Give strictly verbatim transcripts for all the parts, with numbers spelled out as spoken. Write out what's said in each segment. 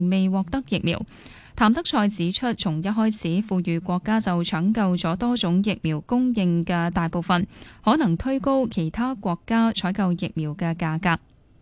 未獲得疫苗。譚德塞指出，從一開始富裕國家就搶購咗多種疫苗供應嘅大部分，可能推高其他國家採購疫苗嘅價格。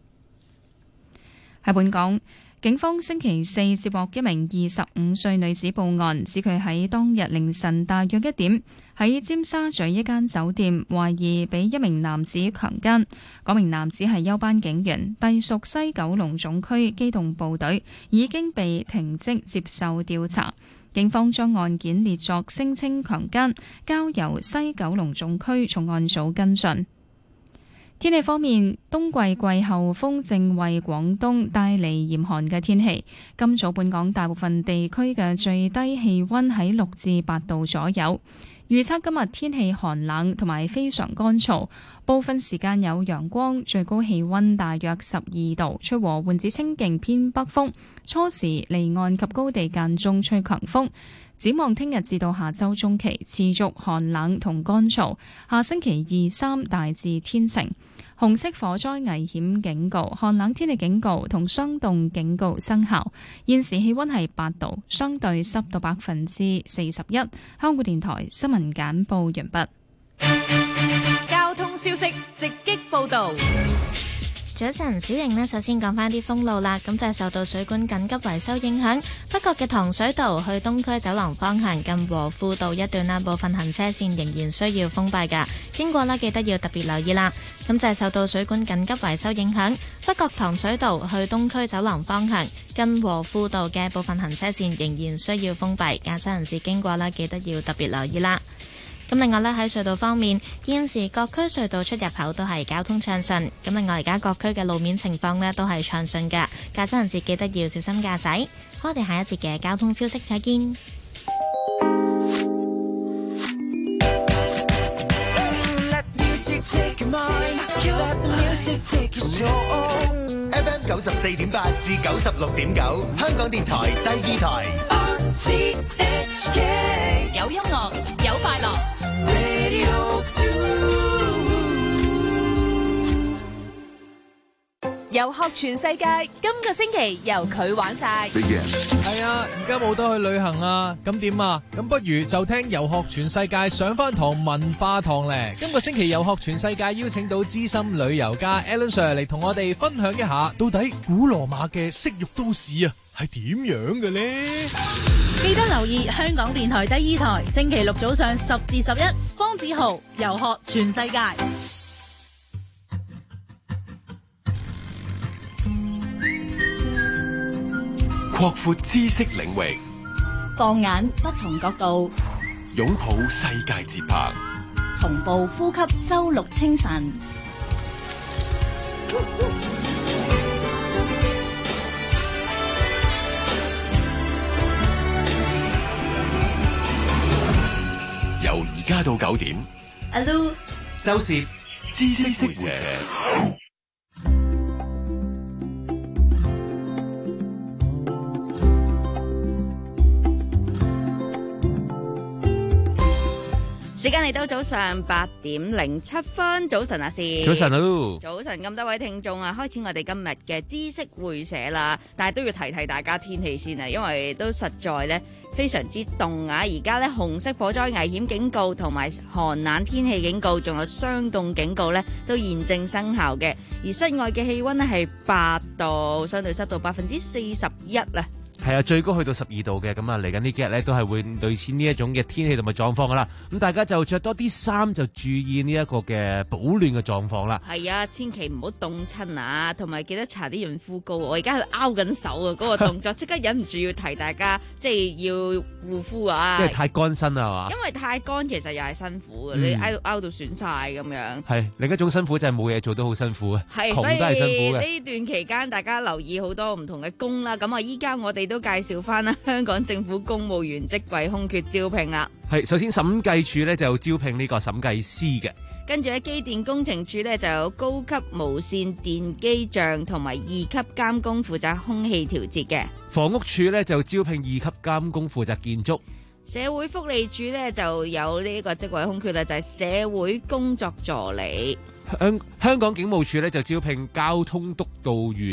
喺本港，警方星期四接獲一名二十五歲女子報案，指佢喺當日凌晨大約一點喺尖沙咀一間酒店，懷疑被一名男子強姦。嗰名男子係休班警員，隸屬西九龍總區機動部隊，已經被停職接受調查。警方將案件列作聲稱強姦，交由西九龍總區重案組跟進。天氣方面，冬季季候風正為廣東帶嚟嚴寒嘅天氣。今早本港大部分地區嘅最低氣溫喺六至八度左右。預測今日天氣寒冷同埋非常乾燥，部分時間有陽光，最高氣溫大約十二度，吹和緩至清勁偏北風。初時離岸及高地間中吹強風。展望聽日至到下周中期持續寒冷同乾燥，下星期二三大致天晴。紅色火災危險警告、寒冷天氣警告同霜凍警告生效。現時氣溫係八度，相對濕度百分之四十一。香港電台新聞簡報完畢。 交通消息直擊報道。 早晨，小瑩呢，首先講返啲封路啦。咁就係受到水管緊急維修影響，北角嘅糖水道去東區走廊方向近和富道一段啦，部分行車線仍然需要封閉㗎。經過啦，記得要特別留意啦。咁就係受到水管緊急維修影響，北角糖水道去東區走廊方向近和富道嘅部分行車線仍然需要封閉，駕駛人士經過啦，記得要特別留意啦。咁另外咧，喺隧道方面，現時各區隧道出入口都係交通暢順。咁另外而家各區嘅路面情況呢都係暢順㗎，駕駛人士記得要小心駕駛。好，我哋下一節嘅交通消息再見。 F M 九十四點八至九十六點九，香港電台第二台。 有音樂，有快樂。遊學全世界，今個星期由佢玩晒。 係啊，而家冇得去旅行啊，咁點啊？咁不如就聽遊學全世界上翻堂文化堂咧。今個星期遊學全世界邀請到資深旅遊家 Alan Sir 嚟同我哋分享一下，到底古羅馬嘅色慾都市啊係點樣嘅咧？ 記得留意香港電台第二台，星期六早上十至十一，方子豪遊學全世界。 擴闊知識領域， 放眼不同角度， 擁抱世界節拍， 同步呼吸周六清晨。 由而家到九點， 阿 Lu、 周涉知識會社。 時間嚟到早上八點零七分，早晨阿詩， 早晨啊， 早晨咁多位聽眾啊，開始我哋今日嘅知識會社啦，但係都要提提大家天氣先啊，因為都實在咧非常之凍啊，而家咧紅色火災危險警告同埋寒冷天氣警告，仲有霜凍警告咧都現正生效嘅，而室外嘅氣溫咧係八度，相對濕度百分之四十一啊。 係啊，最高去到十二度嘅，咁啊嚟緊呢幾日咧都係會類似呢一種嘅天氣同埋狀況噶啦，咁大家就着多啲衫，就注意呢一個嘅保暖嘅狀況啦。 係啊，千祈唔好凍親啊，同埋記得搽啲潤膚膏。我而家喺度拗緊手啊，嗰、那個動作即刻忍唔住要提大家，即係要護膚啊。 因為太乾身啦，係嘛？ 因為太乾其實又係辛苦嘅， 嗯、 你拗拗到損晒咁樣。 係另一種辛苦就係冇嘢做都好辛苦啊， 係窮都係辛苦嘅。 呢段期間大家留意好多唔同嘅工啦，咁啊依家我哋都介紹翻啦，香港政府公務員職位空缺招聘啦。 係首先審計處咧就招聘呢個審計師嘅， 跟住喺機電工程處咧就有高級無線電機匠同埋二級監工負責空氣調節嘅。 房屋處咧就招聘二級監工負責建築。 社會福利處咧就有呢個職位空缺啦，就係、是、社會工作助理。 香香港警務處咧就招聘交通督導員啊。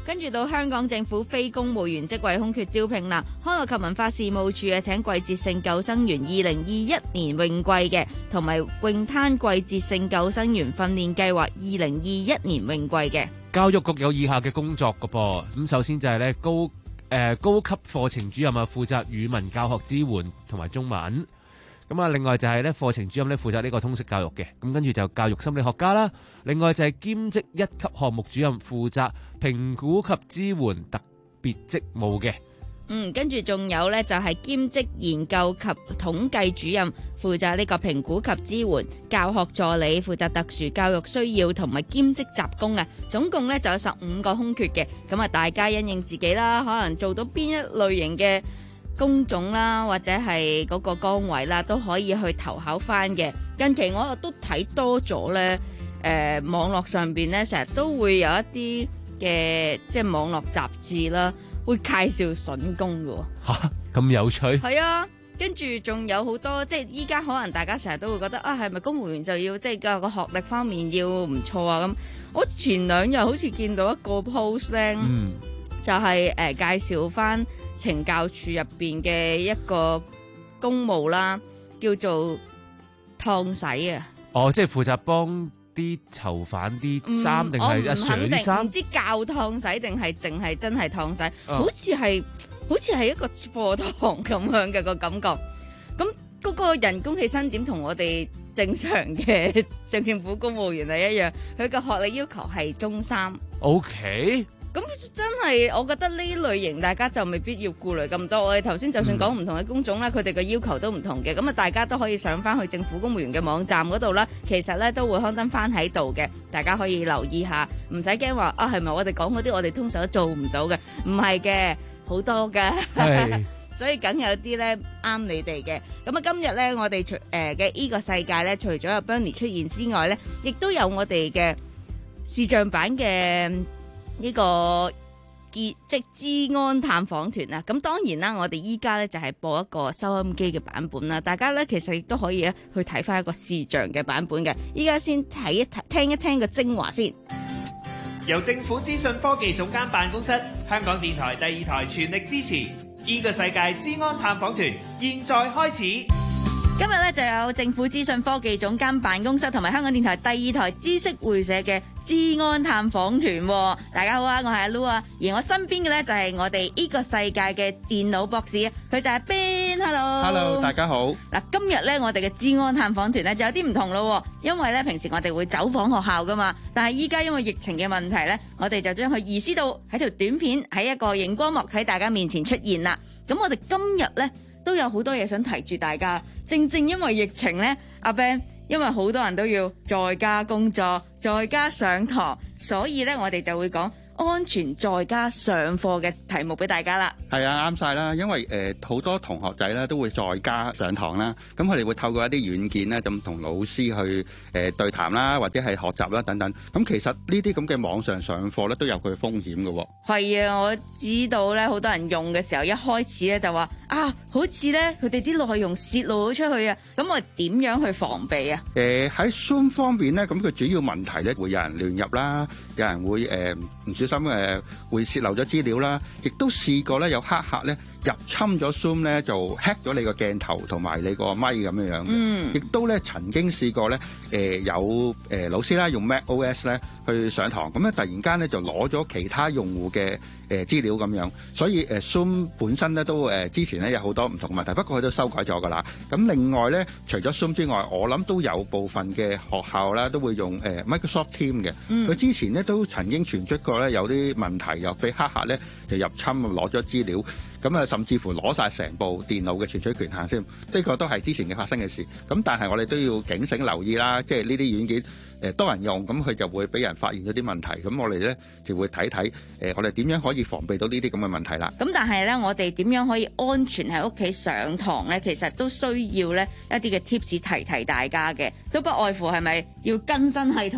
跟住到香港政府非公務員職位空缺招聘啦，康樂及文化事務處啊請季節性救生員二零二一年泳季嘅，同埋泳灘季節性救生員訓練計劃二零二一年泳季嘅。 教育局有以下嘅工作㗎噃，咁首先就係咧高誒、呃、高級課程主任啊，負責語文教學支援同埋中文。咁啊，另外就係咧課程主任咧負責呢個通識教育嘅，咁跟住就教育心理學家啦。另外就係兼職一級項目主任，負責評估及支援特別職務嘅。 嗯，跟住仲有咧就係兼職研究及統計主任，負責呢個評估及支援教學助理，負責特殊教育需要同埋兼職雜工啊。總共咧就有十五個空缺嘅，咁啊大家因應自己啦，可能做到邊一類型嘅工種啦，或者係嗰個崗位啦，都可以去投考翻嘅。近期我都睇多咗咧，誒、呃、網絡上邊咧成日都會有一啲嘅即係網絡雜誌啦，會介紹筍工嘅喎。 嚇，咁有趣？ 係啊，跟住仲有好多，即係依家可能大家成日都會覺得啊，係咪公務員就要即係個學歷方面要唔錯啊？咁我前兩日好似見到一個 post 咧，嗯、就係、是、誒、呃、介紹翻懲教處入邊嘅一個公務啦，叫做燙洗啊。 哦，即係負責幫啲囚犯啲衫，定係一上啲衫？唔知教燙洗定係淨係真係燙洗？ 哦、 好似係好似係一個課堂咁樣嘅個感覺。咁嗰個人工起薪點同我哋正常嘅政府公務員係一樣，佢個學歷要求係中三。 O K。 咁真係，我覺得呢類型大家就未必要顧慮咁多。我哋頭先就算講唔同嘅工種啦，佢哋嘅要求都唔同嘅。咁啊，大家都可以上翻去政府公務員嘅網站嗰度啦。其實咧都會刊登翻喺度嘅，大家可以留意下，唔使驚話啊，係咪我哋講嗰啲我哋通常都做唔到嘅？唔係嘅，好多㗎。所以梗有啲咧啱你哋嘅。咁啊，今日咧我哋除誒嘅呢個世界咧，除咗有 Bernie 出現之外咧，亦都有我哋嘅視像版嘅呢個即資安探訪團啦。咁當然啦，我哋依家咧就係播一個收音機嘅版本啦。大家咧其實亦都可以咧去睇翻一個視像嘅版本嘅。依家先睇一睇，聽一聽個精華先。 由政府資訊科技總監辦公室、香港電台第二台全力支持，呢個世界資安探訪團現在開始。 今日咧就有政府資訊科技總監辦公室同埋香港電台第二台知識會社嘅資安探訪團。大家好啊，我係阿 Lu 啊，而我身邊嘅咧就係我哋呢個世界嘅電腦博士，佢就係 Ben。Hello，Hello， 大家好。 嗱，今日咧我哋嘅資安探訪團咧就有啲唔同咯，因為咧平時我哋會走訪學校噶嘛，但係依家因為疫情嘅問題咧，我哋就將佢移師到喺條短片喺一個熒光幕喺大家面前出現啦。咁我哋今日咧都有好多嘢想提住大家。正正因為疫情咧，阿 Ben， 因為好多人都要在家工作、在家上堂，所以咧我哋就會講安全在家上課嘅題目俾大家啦。 係啊，啱晒啦，因為誒好、呃、多同學仔咧都會在家上堂啦，咁佢哋會透過一啲軟件咧，咁同老師去誒、呃、對談啦，或者係學習啦等等。咁其實呢啲咁嘅網上上課咧都有佢風險嘅喎。係啊，我知道咧，好多人用嘅時候一開始咧就話啊，好似咧佢哋啲內容泄露咗出去啊，咁我點樣去防備啊？ 誒喺 Zoom 方面咧，咁佢主要問題咧會有人亂入啦，有人會誒唔小心誒會泄漏咗資料啦，亦都試過咧有黑客咧入侵咗 Zoom 咧，就 hack 咗你個鏡頭同埋你個咪咁樣樣嘅。嗯，亦都咧曾經試過咧誒有誒老師啦用 MacOS 咧去上堂，咁咧突然間咧就攞咗其他用戶嘅誒資料咁樣，所以誒 Zoom 本身咧都誒之前咧有好多唔同嘅問題，不過佢都修改咗噶啦。咁另外咧，除咗 Zoom 之外，我諗都有部分嘅學校啦都會用誒 Microsoft Team 嘅。佢、嗯、之前咧都曾經傳出過咧有啲問題，又俾黑客咧就入侵攞咗資料，咁啊甚至乎攞晒成部電腦嘅存取權限先。呢個都係之前嘅發生嘅事。咁但係我哋都要警醒留意啦，即係呢啲軟件誒多人用，咁佢就會俾人發現咗啲問題。咁我哋咧就會睇睇誒我哋點樣可以防備到呢啲咁嘅問題啦。 咁但係咧，我哋點樣可以安全喺屋企上堂咧？其實都需要咧一啲嘅 tips 提提大家嘅，都不外乎係咪要更新系統啊？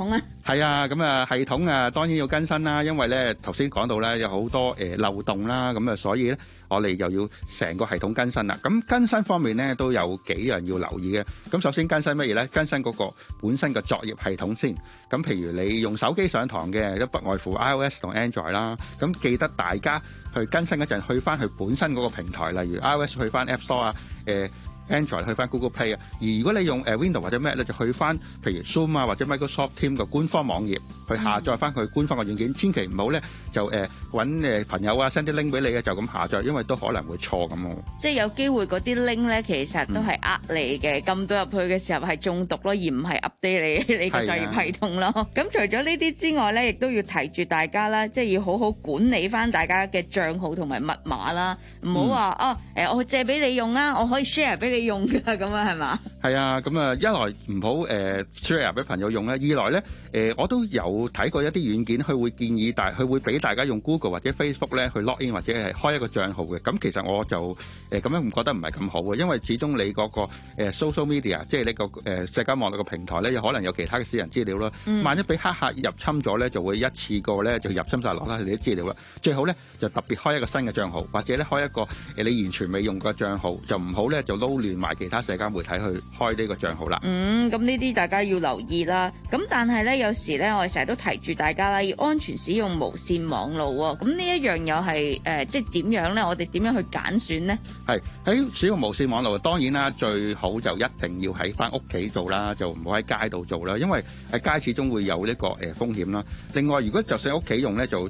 係啊，咁啊系統啊當然要更新啦，因為咧頭先講到咧有好多誒、呃、漏洞啦，咁啊所以咧我哋又要成個系統更新啦。咁更新方面咧都有幾樣要留意嘅。咁首先更新乜嘢咧？更新嗰個本身嘅作業系統先。咁譬如你用手機上堂嘅，都不外乎 iOS 同 Android 啦。咁記得大家去更新嗰陣去翻佢本身嗰個平台，例如 iOS 去翻 App Store 啊，誒、呃。Android 去翻 Google Play 啊，而如果你用誒 Windows 或者 Mac 咧，就去翻譬如 Zoom 啊或者 Microsoft Teams 嘅官方網頁去下載翻佢官方嘅軟件，千祈唔好咧就誒揾誒朋友啊 send 啲 link 俾你嘅就咁下載，因為都可能會錯咁咯。 即係有機會嗰啲 link 咧，其實都係呃你嘅，撳到入去嘅時候係中毒咯，而唔係 update 你你個作業系統咯。咁除咗呢啲之外咧，亦都要提住大家啦，即係要好好管理翻大家嘅帳號同埋密碼啦，唔好話啊誒我借俾你用啊，我可以 share 俾你用嘅咁啊，係嘛？係啊，咁啊一來唔好誒 share 俾朋友用咧，二來咧誒、呃、我都有睇過一啲軟件，佢會建議大，佢會俾大家用 Google 或者 Facebook 咧去 log in 或者係開一個帳號嘅。咁其實我就誒咁、呃、樣唔覺得唔係咁好嘅，因為始終你嗰、那個、呃、social media 即係呢個誒、呃、社交網絡嘅平台咧，有可能有其他嘅私人資料啦。嗯、萬一俾黑客入侵咗咧，就會一次過咧就入侵晒落啦你啲資料啦。最好咧就特別開一個新嘅帳號，或者咧開一個誒、呃、你完全未用過帳號，就唔好咧就撈亂埋其他社交媒體去開呢個帳號啦。嗯，咁呢啲大家要留意啦。咁但係咧，有時咧，我哋成日都提住大家啦，要安全使用無線網絡喎。咁呢一樣又係誒，即係點樣咧？我哋點樣去揀選呢？係喺使用無線網絡，當然啦，最好就一定要喺翻屋企做啦，就唔好喺街度做啦，因為喺街始終會有呢個誒風險啦。另外，如果就算喺屋企用咧，就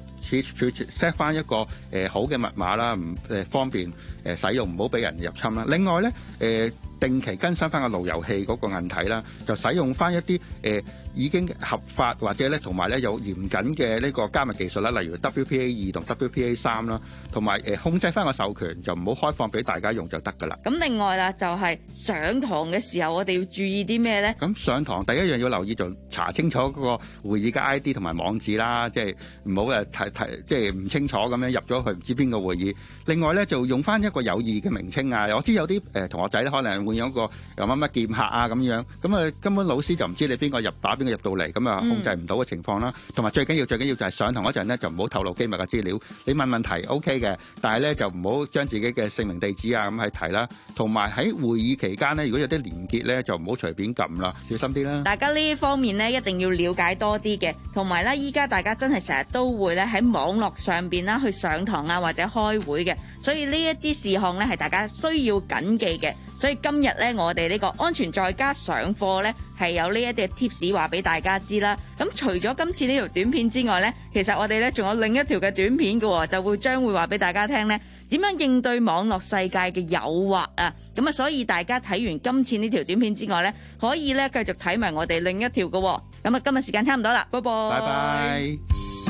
set 翻一個誒好嘅密碼啦，唔誒方便誒使用，唔好俾人入侵啦。另外咧，誒定期更新翻個路由器嗰個硬體啦，就使用翻一啲誒、呃、已經合法或者咧同埋咧有嚴謹嘅呢個加密技術啦，例如 W P A 二同 W P A 三啦，同埋誒控制翻個授權，就唔好開放俾大家用就得噶啦。咁另外啦，就係、是、上堂嘅時候，我哋要注意啲咩咧？咁上堂第一樣要留意就查清楚嗰個會議嘅 I D 同埋網址啦，即係唔好誒提提即係唔清楚咁樣入咗去唔知邊個會議。另外咧就用翻一個有意嘅名稱啊，我知有啲誒、呃、同學仔咧可能會有一個又乜乜劍客啊咁樣，咁啊根本老師就唔知你邊個入打邊個入到嚟，咁啊控制唔到嘅情況啦。同埋、嗯、最緊要最緊要就係上堂嗰陣咧就唔好透露機密嘅資料。你問問題 O K 嘅，但係咧就唔好將自己嘅姓名地址啊咁去提啦。同埋喺會議期間咧，如果有啲連結咧就唔好隨便撳啦，小心啲啦。大家呢方面咧一定要了解多啲嘅，同埋咧依家大家真係成日都會咧喺網絡上邊啦去上堂啊或者開會嘅，所以呢一啲事項咧係大家需要謹記嘅。所以今日咧，我哋呢個安全在家上課咧，係有呢一啲 tips 話俾大家知啦。咁除咗今次呢條短片之外咧，其實我哋咧仲有另一條嘅短片嘅，就會將會話俾大家聽咧，點樣應對網絡世界嘅誘惑啊。咁啊，所以大家睇完今次呢條短片之外咧，可以咧繼續睇埋我哋另一條嘅。咁啊，今日時間差唔多啦，拜拜。拜拜。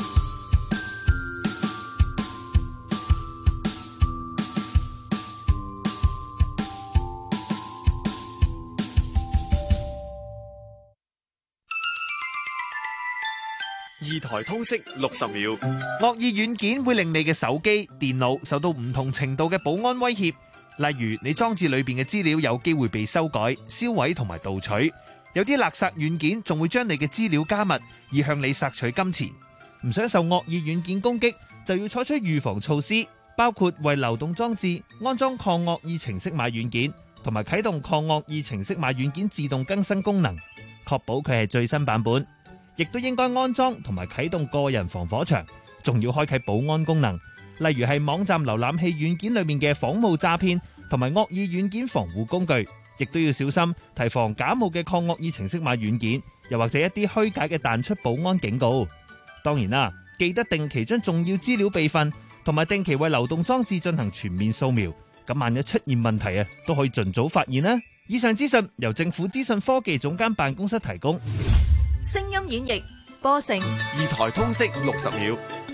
二台通識六十秒。 惡意軟件會令你嘅手機、電腦受到唔同程度嘅保安威脅，例如你裝置裏邊嘅資料有機會被修改、銷毀同埋盜取。有啲勒索軟件仲會將你嘅資料加密，以向你索取金錢。唔想受惡意軟件攻擊，就要採取預防措施，包括為流動裝置安裝抗惡意程式碼軟件，同埋啟動抗惡意程式碼軟件自動更新功能，確保佢係最新版本。亦都應該安裝同埋啟動個人防火牆，仲要開啟保安功能，例如係網站瀏覽器軟件裏面嘅仿冒詐騙同埋惡意軟件防護工具，亦都要小心提防假冒嘅抗惡意程式碼軟件，又或者一啲虛假嘅彈出保安警告。當然啦，記得定期將重要資料備份，同埋定期為流動裝置進行全面掃描，咁萬一出現問題啊，都可以盡早發現啦。以上資訊由政府資訊科技總監辦公室提供。 聲音演繹播成二台通識六十秒，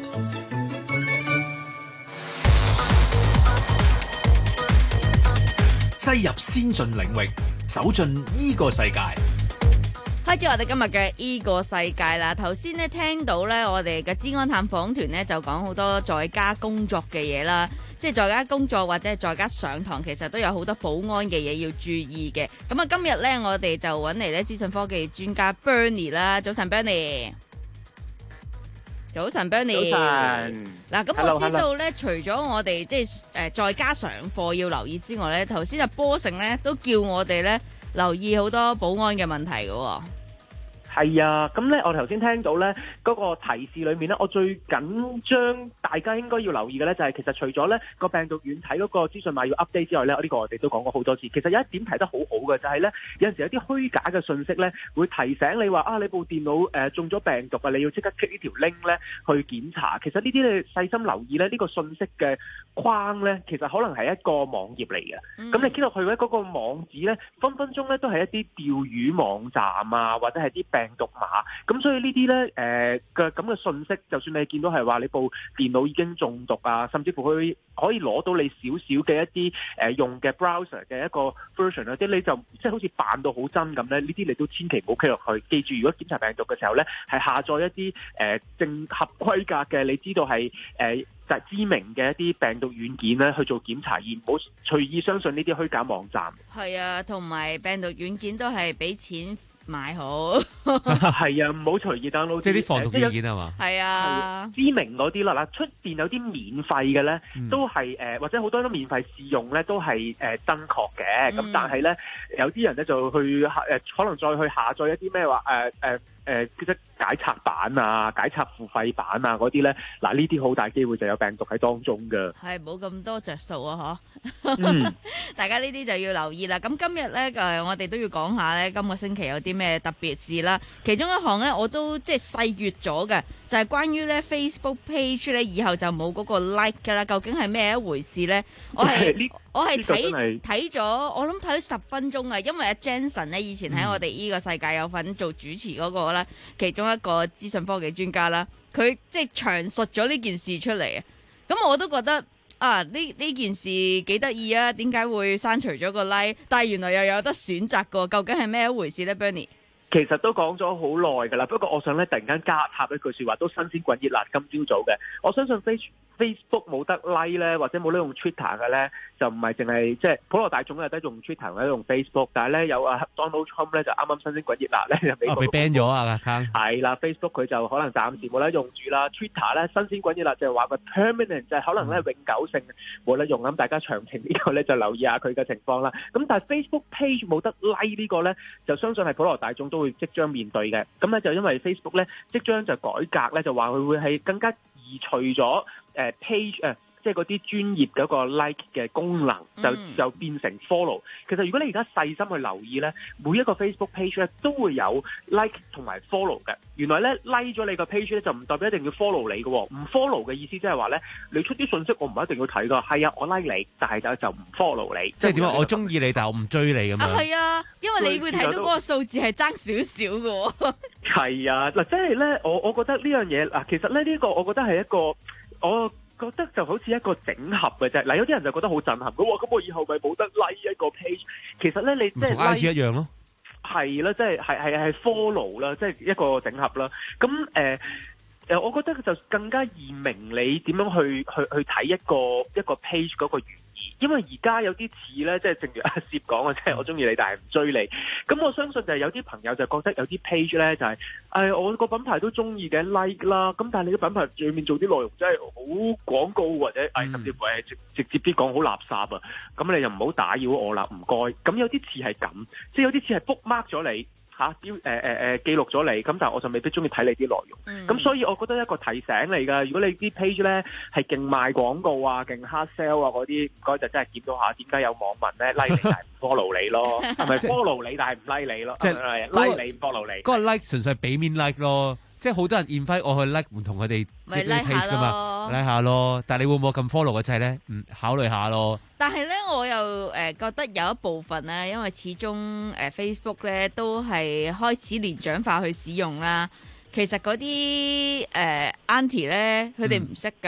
擠入先進領域，走進依個世界。 開始我哋今日嘅依個世界啦。頭先咧聽到咧，我哋嘅資安探訪團咧就講好多在家工作嘅嘢啦。 即係在家工作或者係在家上堂，其實都有好多保安嘅嘢要注意嘅。咁啊，今日咧我哋就揾嚟咧資訊科技專家 Bernie 啦。早晨 Bernie。早晨 Bernie。 早晨。 嗱，咁我知道咧，除咗我哋即係誒在家上課要留意之外咧，頭先阿波成咧都叫我哋咧留意好多保安嘅問題嘅。 係啊，咁咧我頭先聽到咧嗰個提示裏面咧，我最緊張大家應該要留意嘅咧，就係其實除咗咧個病毒軟體嗰個資訊碼要 update 之外咧，呢個我哋都講過好多次。其實有一點提得好好嘅就係咧，有陣時有啲虛假嘅信息咧，會提醒你話啊，你部電腦誒中咗病毒啊，你要即刻 click 呢條 link 咧去檢查。其實呢啲你細心留意咧，呢個信息嘅框咧，其實可能係一個網頁嚟嘅。咁、嗯、你 click 落去咧，嗰個網址咧，分分鐘咧都係一啲釣魚網站啊，或者係啲病病毒碼，咁所以呢啲咧誒嘅咁嘅信息，就算你見到係話你部電腦已經中毒啊，甚至乎佢可以攞到你少少嘅一啲誒、呃、用嘅 browser 嘅一個 version 啊，即係你就即係好似扮到好真咁咧，呢啲你都千祈唔好 click 落去。記住，如果檢查病毒嘅時候咧，係下載一啲誒、呃、正合規格嘅，你知道係誒、呃、就係、是、知名嘅一啲病毒軟件咧去做檢查，而唔好隨意相信呢啲虛假網站。 係啊，同埋病毒軟件都係俾錢買好， 係啊，唔好隨意 download， 即係啲防毒軟件係嘛？ 係啊， 知名嗰啲啦，嗱出邊有啲免費嘅咧， 嗯、 都係誒、呃，或者好多都免費試用咧，都係誒真確嘅。咁、嗯、但係咧，有啲人咧就去誒、呃，可能再去下載一啲咩話誒誒誒，即係解拆版啊、解拆付費版啊嗰啲咧，嗱呢啲好大機會就有病毒喺當中㗎。 係冇咁多着數啊，嗬、 嗯！大家呢啲就要留意啦。咁今日咧誒，我哋都要講下咧，今個星期有啲咩特別事啦？其中一項咧，我都即係細閱咗嘅，就係、是、關於咧 Facebook page 咧，以後就冇嗰個 like 噶啦。究竟係咩一回事咧？我係我係睇睇咗，我諗睇咗十分鐘啊！因為阿 Jensen 咧，以前喺我哋呢個世界有份做主持嗰個啦，其中一個資訊科技專家啦，佢即係詳述咗呢件事出嚟啊！咁我都覺得啊，呢呢件事幾得意啊！點解會刪除咗個 like？ 但係原來又有得選擇㗎，究竟係咩一回事咧 Bernie？ 其實都講咗好耐㗎啦，不過我想咧突然間加插一句説話，都新鮮滾熱辣。今朝早嘅，我相信 Face Facebook 冇得 like 咧，或者冇得用 Twitter 嘅咧，就唔係淨係即係普羅大眾有得用 Twitter 或者用 Facebook，但係咧有啊 Donald Trump 咧就啱啱新鮮滾熱辣咧就俾哦被 ban 咗啊！ 係啦 ，Facebook 佢就可能暫時冇得用住啦。Twitter 咧新鮮滾熱辣就係話個 permanent 就係可能咧永久性冇得用，咁大家詳情呢個咧就留意下佢嘅情況啦。咁但係 Facebook page 冇得 like 呢個咧，就相信係普羅大眾都會即將面對嘅。咁咧就因為 Facebook 咧即將就改革咧，就話佢會係更加移除咗誒 page 誒。即係嗰啲專業嗰個 like 嘅功能就，就就變成 follow。其實如果你而家細心去留意咧，每一個 Facebook page 咧都會有 like 同埋 follow 嘅。原來咧 like 咗你個 page 咧就唔代表一定要 follow 你嘅，唔 follow 嘅意思即係話咧，你出啲信息我唔一定要睇㗎。係啊，我 like 你，但係就就唔 follow 你。 即係點啊？我中意你，但係我唔追你咁樣。 啊，係啊，因為你會睇到嗰個數字係爭少少嘅。係啊，嗱，即係咧，我我覺得呢樣嘢嗱，其實咧呢、呢個我覺得係一個我。覺得就好似一個整合嘅啫，嗱有啲人就覺得好震撼嘅喎，咁我以後咪冇得 like 一個 page。其實咧你即係同 I G 一樣咯，係啦，即係係係係 follow 啦，即係一個整合啦。咁誒誒，我覺得就更加易明你點樣去去去睇一個一個 page 嗰個原意，因為而家有啲似咧，即係正如阿攝講嘅，即係我中意你，但係唔追你。咁我相信就係有啲朋友就覺得有啲 page 咧就係、是、誒、哎、我個品牌都中意嘅 like 啦，咁但係你啲品牌裏面做啲內容真係好廣告或者誒、哎、甚至乎係直直接啲講好垃圾啊，咁你就唔好打擾我啦，唔該。咁有啲似係咁，即係有啲似係 bookmark 咗你。嚇，標誒誒誒記錄咗你，咁但係我就未必中意睇你啲內容。咁、嗯、所以我覺得一個提醒嚟㗎。如果你啲 page 咧係勁賣廣告啊、勁 hard sell 啊嗰啲，唔該就真係檢討下點解有網民咧 like 你但係唔 follow 你咯，係咪 follow 你但係唔 like 你咯？即係 like 你唔 follow 你。嗰個 like 純粹係俾面 like 咯，即係好多人 invite 我去 like 唔同佢哋嘅 page 㗎嘛 ，like 下咯。但係你會唔會咁 follow 嘅掣咧？嗯，考慮下咯。但係咧，我又誒、呃、覺得有一部分咧，因為始終誒、呃、Facebook 咧都係開始年長化去使用啦。其實嗰啲誒 Auntie 咧，佢哋唔識㗎。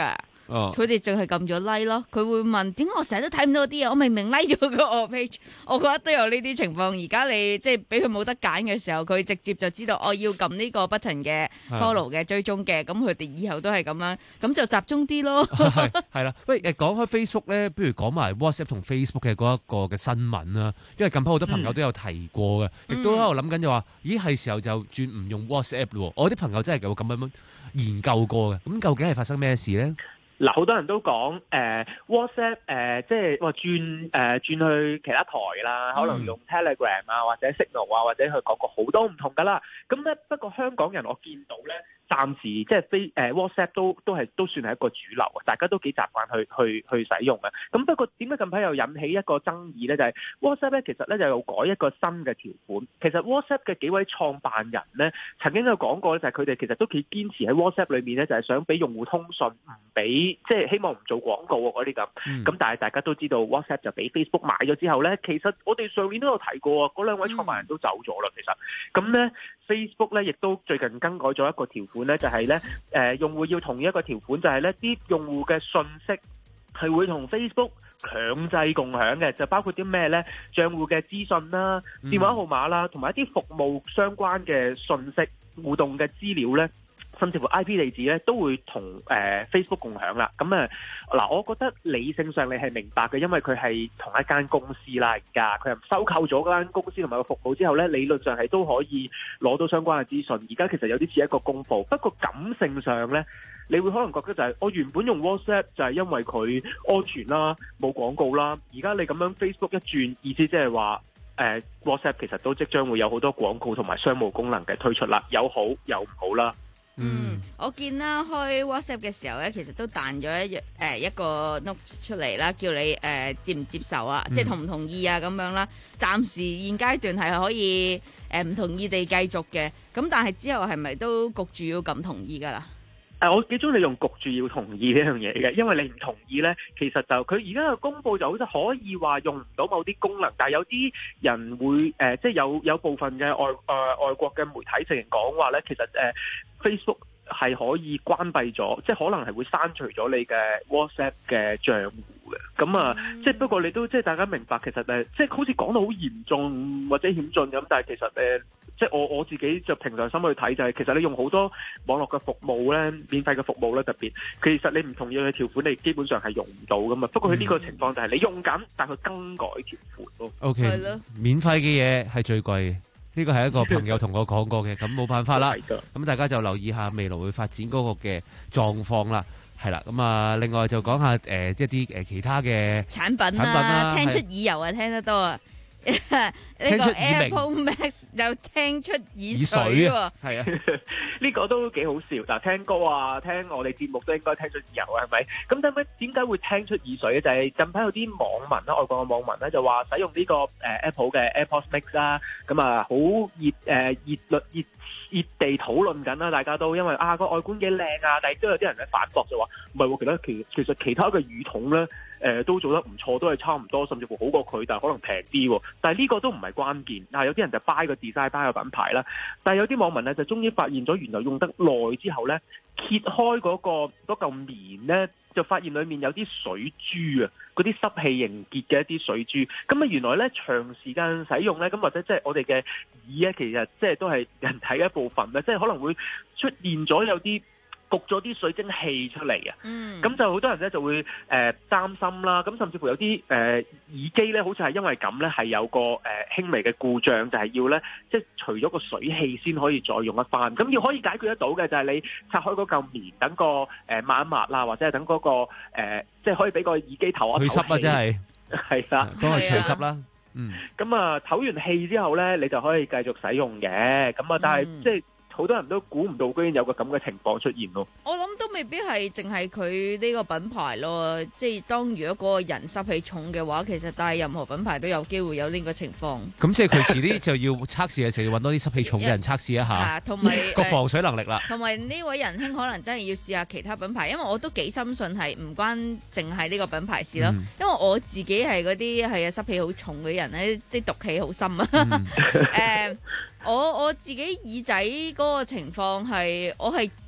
佢哋淨係撳咗 like 咯。佢會問點解我成日都睇唔到啲嘢？我明明 like 咗個 page， 我覺得都有呢啲情況。而家你即係俾佢冇得揀嘅時候，佢直接就知道我要撳呢個 button 嘅 follow 嘅追蹤嘅，咁佢哋以後都係咁樣，咁就集中啲咯。 係係啦，喂誒講開 Facebook 咧，不如講埋 WhatsApp 同 Facebook 嘅嗰一個嘅新聞啦。因為近排好多朋友都有提過嘅，亦、嗯、都喺度諗緊就話，咦係時候就轉唔用 WhatsApp 咯。我啲朋友真係有咁樣研究過嘅，咁究竟係發生咩事咧？ 嗱，好多人都講誒、呃、WhatsApp 誒、呃，即係話轉誒、呃、轉去其他台啦，可能用 Telegram 啊，或者 Signal 啊，或者去講過好多唔同噶啦。咁咧不過香港人我見到咧，暫時即係非誒 WhatsApp 都都係都算係一個主流啊，大家都幾習慣去去去使用嘅。咁不過點解近排又引起一個爭議咧？就係、是、WhatsApp 咧，其實咧就又改一個新嘅條款。其實 WhatsApp 嘅幾位創辦人咧，曾經有講過咧，就係佢哋其實都幾堅持喺 WhatsApp 裏面咧，就係想俾用戶通訊，唔俾即係希望唔做廣告嗰啲咁。咁、嗯、但係大家都知道 WhatsApp 就俾 Facebook 買咗之後咧，其實我哋上年都有提過啊，嗰兩位創辦人都走咗啦。其實咁咧 Facebook 咧亦都最近更改咗一個條款咧，就係咧誒用戶要同意一個條款，就係咧啲用戶嘅信息係會同 Facebook 強制共享嘅，就包括啲咩咧？賬戶嘅資訊啦、電話號碼啦，同埋一啲服務相關嘅信息、互動嘅資料咧，甚至乎 I P 地址咧，都會同誒、呃、Facebook 共享啦。咁啊嗱，我覺得理性上你係明白嘅，因為佢係同一間公司啦，而家佢係收購咗嗰間公司同埋個服務之後咧，理論上係都可以攞到相關嘅資訊。而家其實有啲似一個公佈，不過感性上咧，你會可能覺得就係、是、我原本用 WhatsApp 就係因為佢安全啦，冇廣告啦。而家你咁樣 Facebook 一轉，意思即係話誒 WhatsApp 其實都即將會有好多廣告同埋商務功能嘅推出啦，有好有唔好啦。 嗯，我見啦開 WhatsApp 嘅時候咧，其實都彈咗一誒一個 note 出嚟啦，叫你誒、呃、接唔接受啊，嗯、即係同唔同意啊咁樣啦。暫時現階段係可以誒唔、呃、同意地繼續嘅，咁但係之後係咪都焗住要咁同意噶啦？ 誒，我幾中意你用焗住要同意呢樣嘢嘅，因為你唔同意咧，其實就佢而家嘅公佈就好似可以話用唔到某啲功能，但係有啲人會誒、呃，即係有有部分嘅外誒、呃、外國嘅媒體直情講話咧，其實誒、呃、Facebook 係可以關閉咗，即係可能係會刪除咗你嘅 WhatsApp 嘅賬戶嘅。咁啊，嗯、即係不過你都即係大家明白，其實誒，即係好似講到好嚴重或者險峻咁，但係其實誒。呃即係我我自己就平常心去睇就係，其實你用好多網絡嘅服務咧，免費嘅服務咧，特別其實你唔同意嘅條款，你基本上係用唔到噶嘛。不過佢呢個情況就係你用緊，但係佢更改條款咯。O K，係咯，免費嘅嘢係最貴嘅，呢個係一個朋友同我講過嘅，咁冇辦法啦。咁大家就留意下未來會發展嗰個嘅狀況啦。係啦，咁啊，另外就講下誒，即係啲誒其他嘅產品產品啦，聽出耳油啊，聽得多啊。呢個 Apple Max 又聽出耳水喎， 係啊，呢個都幾好笑。嗱，聽歌啊，聽我哋節目都應該聽出耳油啊，係咪？咁點解點解會聽出耳水咧？就係、是、近排有啲網民啦，外國嘅網民咧就話使用呢個誒 Apple 嘅 AirPods Max 啦，咁啊好熱誒熱率熱熱地討論緊啦，大家都因為啊個外觀幾靚啊，但係都有啲人咧反駁就話唔係喎，其他其其實其他嘅耳筒咧。誒、呃、都做得唔錯，都係差唔多，甚至乎好過佢，但係可能平啲喎。但係呢個都唔係關鍵。但係有啲人就 buy 個 design，buy 個品牌啦。但係有啲網民咧就終於發現咗，原來用得耐之後咧，揭開嗰、嗰個嗰嚿棉咧，就發現裡面有啲水珠啊，嗰啲濕氣凝結嘅一啲水珠。咁啊原來咧長時間使用咧，咁或者即係我哋嘅耳咧，其實即係都係人體嘅一部分咧，即係可能會出現咗有啲。焗咗啲水蒸氣出嚟啊！咁、嗯、就好多人咧就會誒、呃、擔心啦，咁甚至乎有啲誒、呃、耳機咧，好似係因為咁咧係有個誒、呃、輕微嘅故障，就係、是、要咧即係除咗個水氣先可以再用一翻。咁要可以解決得到嘅就係你拆開嗰嚿棉，等個誒、呃、抹一抹啦，或者係等嗰、那個、呃、即係可以俾個耳機唞一唞氣。去濕啊！真係係啦，幫佢除濕啦。嗯。咁啊，唞完氣之後咧，你就可以繼續使用嘅。咁啊，但係、嗯、即係。好多人都估唔到，居然有個咁嘅情況出現咯。 我諗都未必係淨係佢呢個品牌咯，即係當如果嗰個人濕氣重嘅話，其實帶任何品牌都有機會有呢個情況。 咁即係佢遲啲就要測試嘅時候，要揾多啲濕氣重嘅人測試一下， 同埋個防水能力啦。 同埋呢位仁兄可能真係要試下其他品牌，因為我都幾深信係唔關淨係呢個品牌事咯。嗯、因為我自己係嗰啲係啊濕氣好重嘅人咧，啲毒氣好深啊。誒、嗯。 uh, 我我自己耳仔嗰個情況係，我係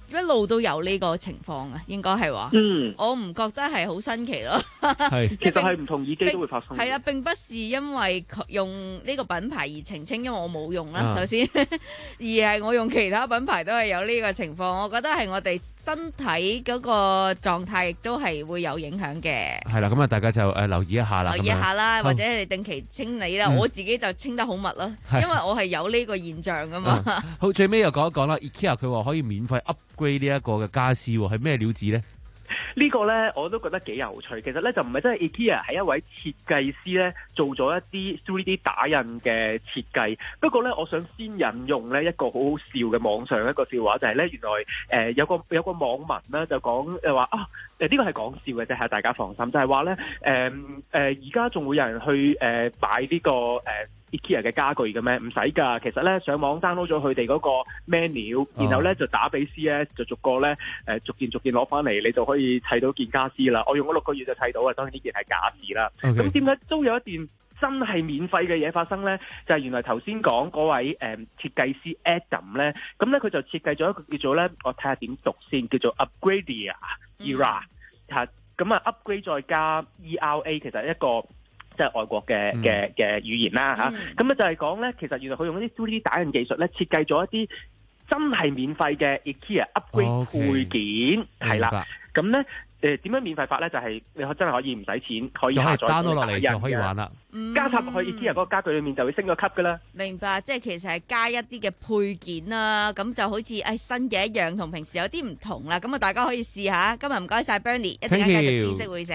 一路都有呢個情況啊，應該係話。 嗯， 我唔覺得係好新奇咯。 係，其實係唔同耳機都會發生。 係啊，並不是因為用呢個品牌而澄清，因為我冇用啦， 啊首先，而係我用其他品牌都係有呢個情況。我覺得係我哋身體嗰個狀態亦都係會有影響嘅。 係啦，咁啊，大家就誒留意一下啦。 留意一下啦， 咁樣或者係定期清理啦。 嗯我自己就清得好密咯， 係因為我係有呢個現象噶嘛。 嗯好，最尾又講一講啦。IKEA 佢話可以免費 upgrade 呢一個嘅家私喎，係咩料子咧？ 呢個呢，我都覺得幾有趣。其實呢，就唔係真係 IKEA 係一位設計師呢做咗一啲 三 D 打印嘅設計。不過呢，我想先引用呢一個好好笑嘅網上一個笑話，就係呢，原來誒、呃、有個有個網民呢就講誒話啊誒呢個係講笑嘅啫，係大家放心。就係、是、話呢，誒誒而家仲會有人去誒、呃、買呢、這個誒。呃IKEA 嘅家具嘅咩？唔使㗎，其實咧上網 download 咗佢哋嗰個 menu，然後咧就打俾 C S，就逐個咧誒逐件逐件攞翻嚟，你就可以砌到件家私啦。我用咗六個月就砌到啊，當然呢件係假事啦。咁點解都有一段真係免費嘅嘢發生咧？就係、是、原來頭先講嗰位誒、呃、設計師 Adam 咧，咁咧佢就設計咗一個叫做咧，我睇下點讀先，叫做 Upgradia Era 嚇、嗯，咁啊 upgrade 再加 E R A， 其實一個。即係外國嘅嘅嘅語言啦嚇，咁咧、嗯、就係講咧，其實原來佢用啲 三 D 打印技術咧，設計咗一啲真係免費嘅 IKEA upgrade 配件，係啦。咁咧誒點樣免費法咧？就係、是、你真係可以唔使錢，可以下載 download 落嚟就可以玩啦。加插落去 IKEA 嗰個家具裏面就會升個級噶啦。 明白，即係其實係加一啲嘅配件啦，咁就好似誒、哎、新嘅一樣，同平時有啲唔同啦。咁啊，大家可以試下。今日唔該晒 Bernie， 一陣間繼續知識會社。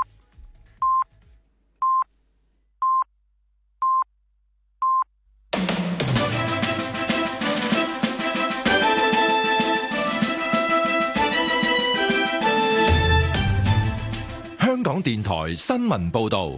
香港電台新聞報道，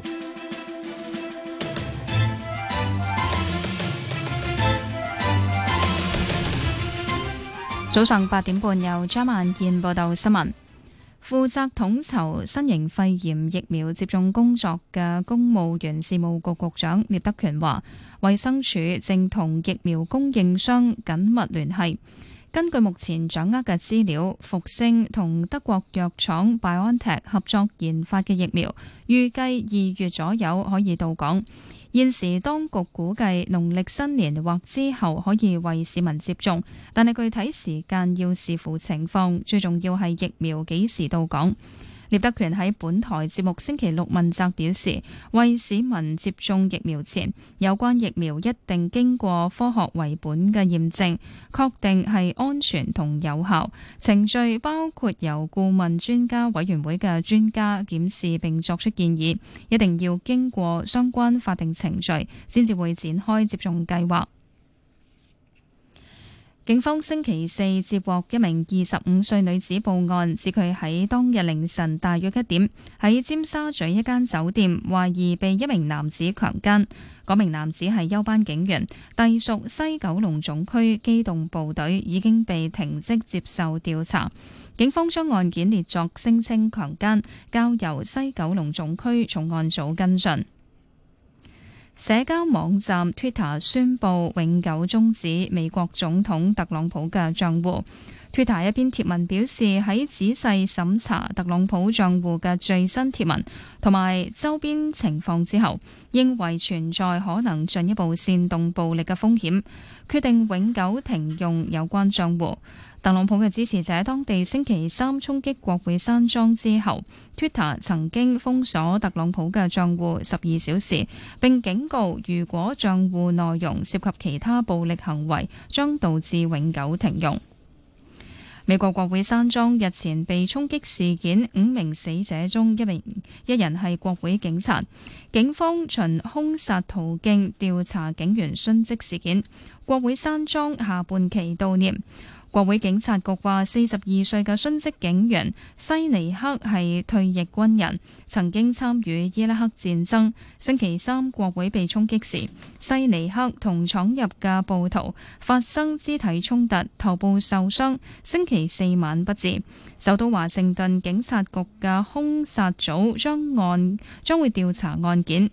早上八點半由張萬燕報道新聞。負責統籌新型肺炎疫苗接種工作嘅公務員事務局局長聶德權話，衛生署正同疫苗供應商緊密聯繫。根據目前掌握嘅資料，復星同德國藥廠 BioNTech 合作研發嘅疫苗，預計二月左右可以到港。現時當局估計農曆新年或之後可以為市民接種，但係具體時間要視乎情況，最重要係疫苗幾時到港。聶德權喺本台節目星期六問責表示，為市民接種疫苗前，有關疫苗一定經過科學為本嘅驗證，確定係安全同有效。程序包括由顧問專家委員會嘅專家檢視並作出建議，一定要經過相關法定程序，先至會展開接種計劃。警方星期四接獲一名二十五歲女子報案，指佢喺當日凌晨大約一點喺尖沙咀一間酒店，懷疑被一名男子強姦。嗰名男子係休班警員，隸屬西九龍總區機動部隊，已經被停職接受調查。警方將案件列作聲稱強姦，交由西九龍總區重案組跟進。社交網站 Twitter 宣布永久終止美國總統特朗普嘅賬戶。Twitter 一篇貼文表示，喺仔細審查特朗普賬戶嘅最新貼文同埋周邊情況之後，認為存在可能進一步煽動暴力嘅風險，決定永久停用有關賬戶。特朗普嘅支持者當地星期三衝擊國會山莊之後， Twitter 曾經封鎖特朗普嘅賬戶十二小時，並警告如果賬戶內容涉及其他暴力行為，將導致永久停用。美國國會山莊日前被衝擊事件，五名死者中一名一人係國會警察。警方循兇殺途徑調查警員殉職事件。國會山莊下半旗悼念。國會警察局話，四十二歲嘅殉職警員西尼克係退役軍人，曾經參與伊拉克戰爭。星期三國會被衝擊時，西尼克同闖入嘅暴徒發生肢體衝突，頭部受傷。星期四晚不治。首都華盛頓警察局嘅兇殺組將案將會調查案件。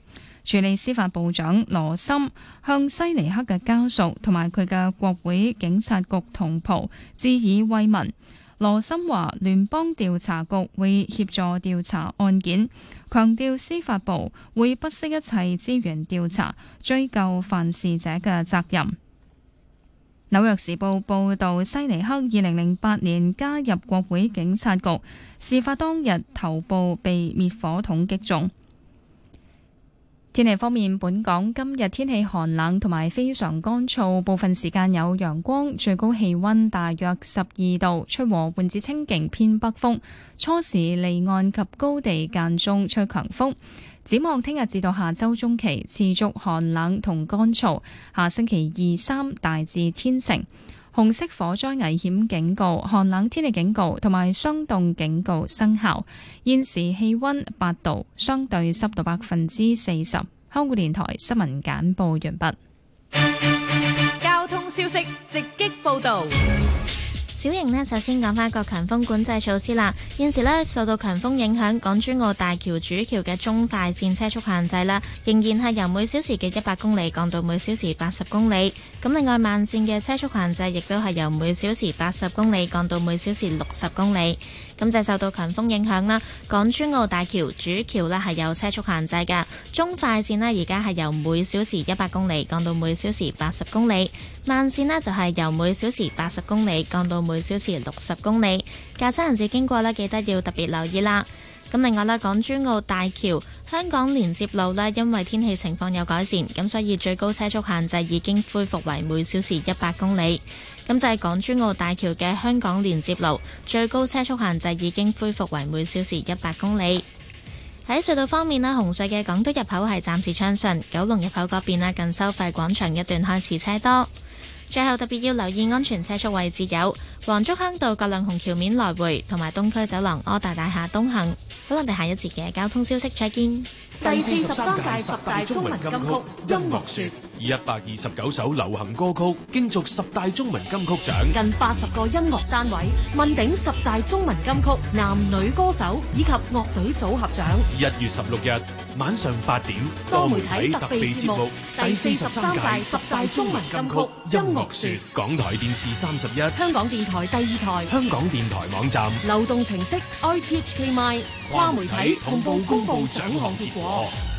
處理司法部長羅森向西尼克嘅家屬同埋佢嘅國會警察局同袍致以慰問。羅森話聯邦調查局會協助調查案件，強調司法部會不惜一切資源調查，追究犯事者嘅責任。紐約時報報道，西尼克二零零八年加入國會警察局，事發當日頭部被滅火筒擊中。天氣方面，本港今日天氣寒冷同埋非常乾燥，部分時間有陽光，最高氣溫大約十二度，吹和緩至清勁偏北風，初時離岸及高地間中吹強風。展望聽日至到下周中期持續寒冷同乾燥，下星期二三大致天晴。紅色火災危險警告、寒冷天氣警告同埋霜凍警告生效。現時氣溫八度，相對濕度百分之四十。香港電台新聞簡報完畢。 交通消息直擊報道。 小型呢，首先講返個強風管制措施啦。現時呢，受到強風影響，港珠澳大橋主橋嘅中快線車速限制啦，仍然係由每小時嘅一百公里降到每小時八十公里。咁另外慢線嘅車速限制亦都係由每小時八十公里降到每小時六十公里。咁就受到強風影響啦，港珠澳大橋主橋呢係有車速限制㗎，中快線呢而家係由每小時一百公里降到每小時八十公里，慢線呢就係由每小時八十公里降到每小時六十公里。駕駛人士經過呢，記得要特別留意啦。咁另外呢，港珠澳大橋香港連接路呢，因為天氣情況有改善，咁所以最高車速限制已經恢復為每小時一百公里。咁就係港珠澳大橋嘅香港連接路最高車速限制已經恢復為每小時一百公里。喺隧道方面呢，紅隧嘅港島入口係暫時暢順，九龍入口嗰邊呢，近收費廣場一段開始車多。最後特別要留意安全車速位置有黃竹坑道葛量洪橋面來回同埋東區走廊柯達大廈東行。好，我哋下一節嘅交通消息再見。 第四十三屆十大中文金曲音樂説， 以一百二十九首流行歌曲競逐十大中文金曲獎， 近八十個音樂單位問鼎十大中文金曲男女歌手以及樂隊組合獎。 一月十六日晚上八點， 多媒體特備節目第四十三屆十大中文金曲音樂説， 港台電視三十一、 香港電台第二台、 香港電台網站、 流動程式 I T H K My 跨媒體同步公佈獎項結果。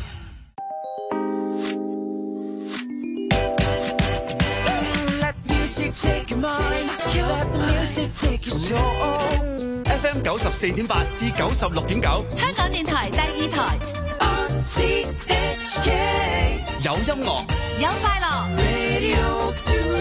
F M 九十四點八至九十六點九， 香港電台第二台。 有音樂， 有快樂。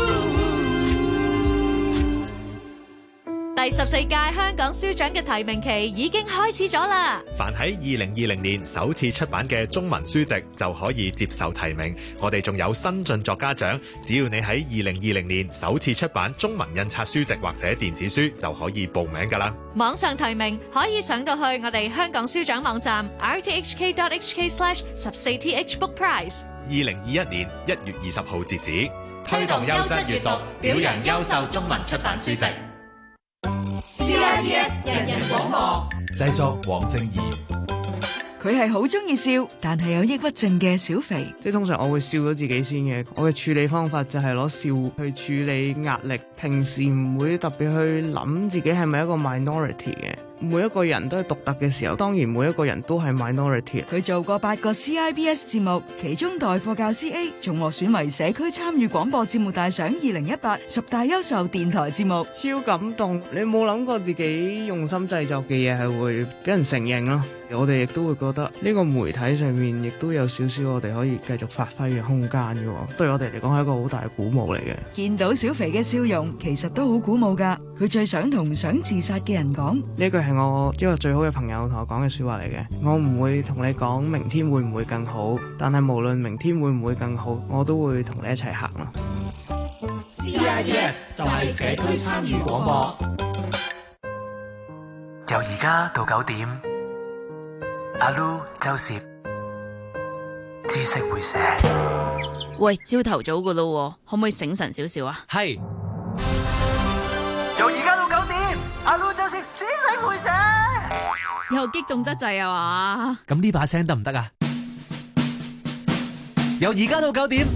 第十四屆香港書獎嘅提名期已經開始咗啦！ 凡喺二零二零年首次出版嘅中文書籍就可以接受提名。我哋仲有新晉作家獎，只要你喺二零二零年首次出版中文印刷書籍或者電子書，就可以報名㗎啦。 網上提名可以上到去我哋香港書獎網站 r t h k dot h k slash 十四 t h book prize。 二零二一年一月二十號截止， 推動優質閱讀，表揚優秀中文出版書籍。C I B S 人人廣播， 製作黃正儀。 佢係好中意笑，但係有抑鬱症嘅小肥。 即係通常我會笑咗自己先嘅，我嘅處理方法就係攞笑去處理壓力。平時唔會特別去諗自己係咪一個 minority 嘅。每一個人都係獨特嘅時候，當然每一個人都係 minority。 佢做過八個 C I B S 節目，其中代課教 C A 仲獲選為社區參與廣播節目大賞二零一八十大優秀電台節目。 超感動！你冇諗過自己用心製作嘅嘢係會俾人承認咯。我哋亦都會覺得呢個媒體上面亦都有少少我哋可以繼續發揮嘅空間嘅，對我哋嚟講係一個好大嘅鼓舞嚟嘅。 見到小肥嘅笑容，其實都好鼓舞噶。佢最想同想自殺嘅人講， 呢句係我一個最好嘅朋友同我講嘅說話嚟嘅。我唔會同你講明天會唔會更好，但係無論明天會唔會更好，我都會同你一齊行咯。 C I B S 就係社區參與廣播， 由而家到九點，阿 Lu 周攝知識會寫。 喂，朝頭早噶咯，可唔可以醒神少少啊？ 係。由而家到九點，阿 Lu 周攝知識會寫。 又激動得滯啊嘛？ 咁呢把聲得唔得啊？ 由而家到九點，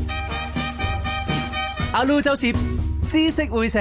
阿 Lu 周攝知識會社。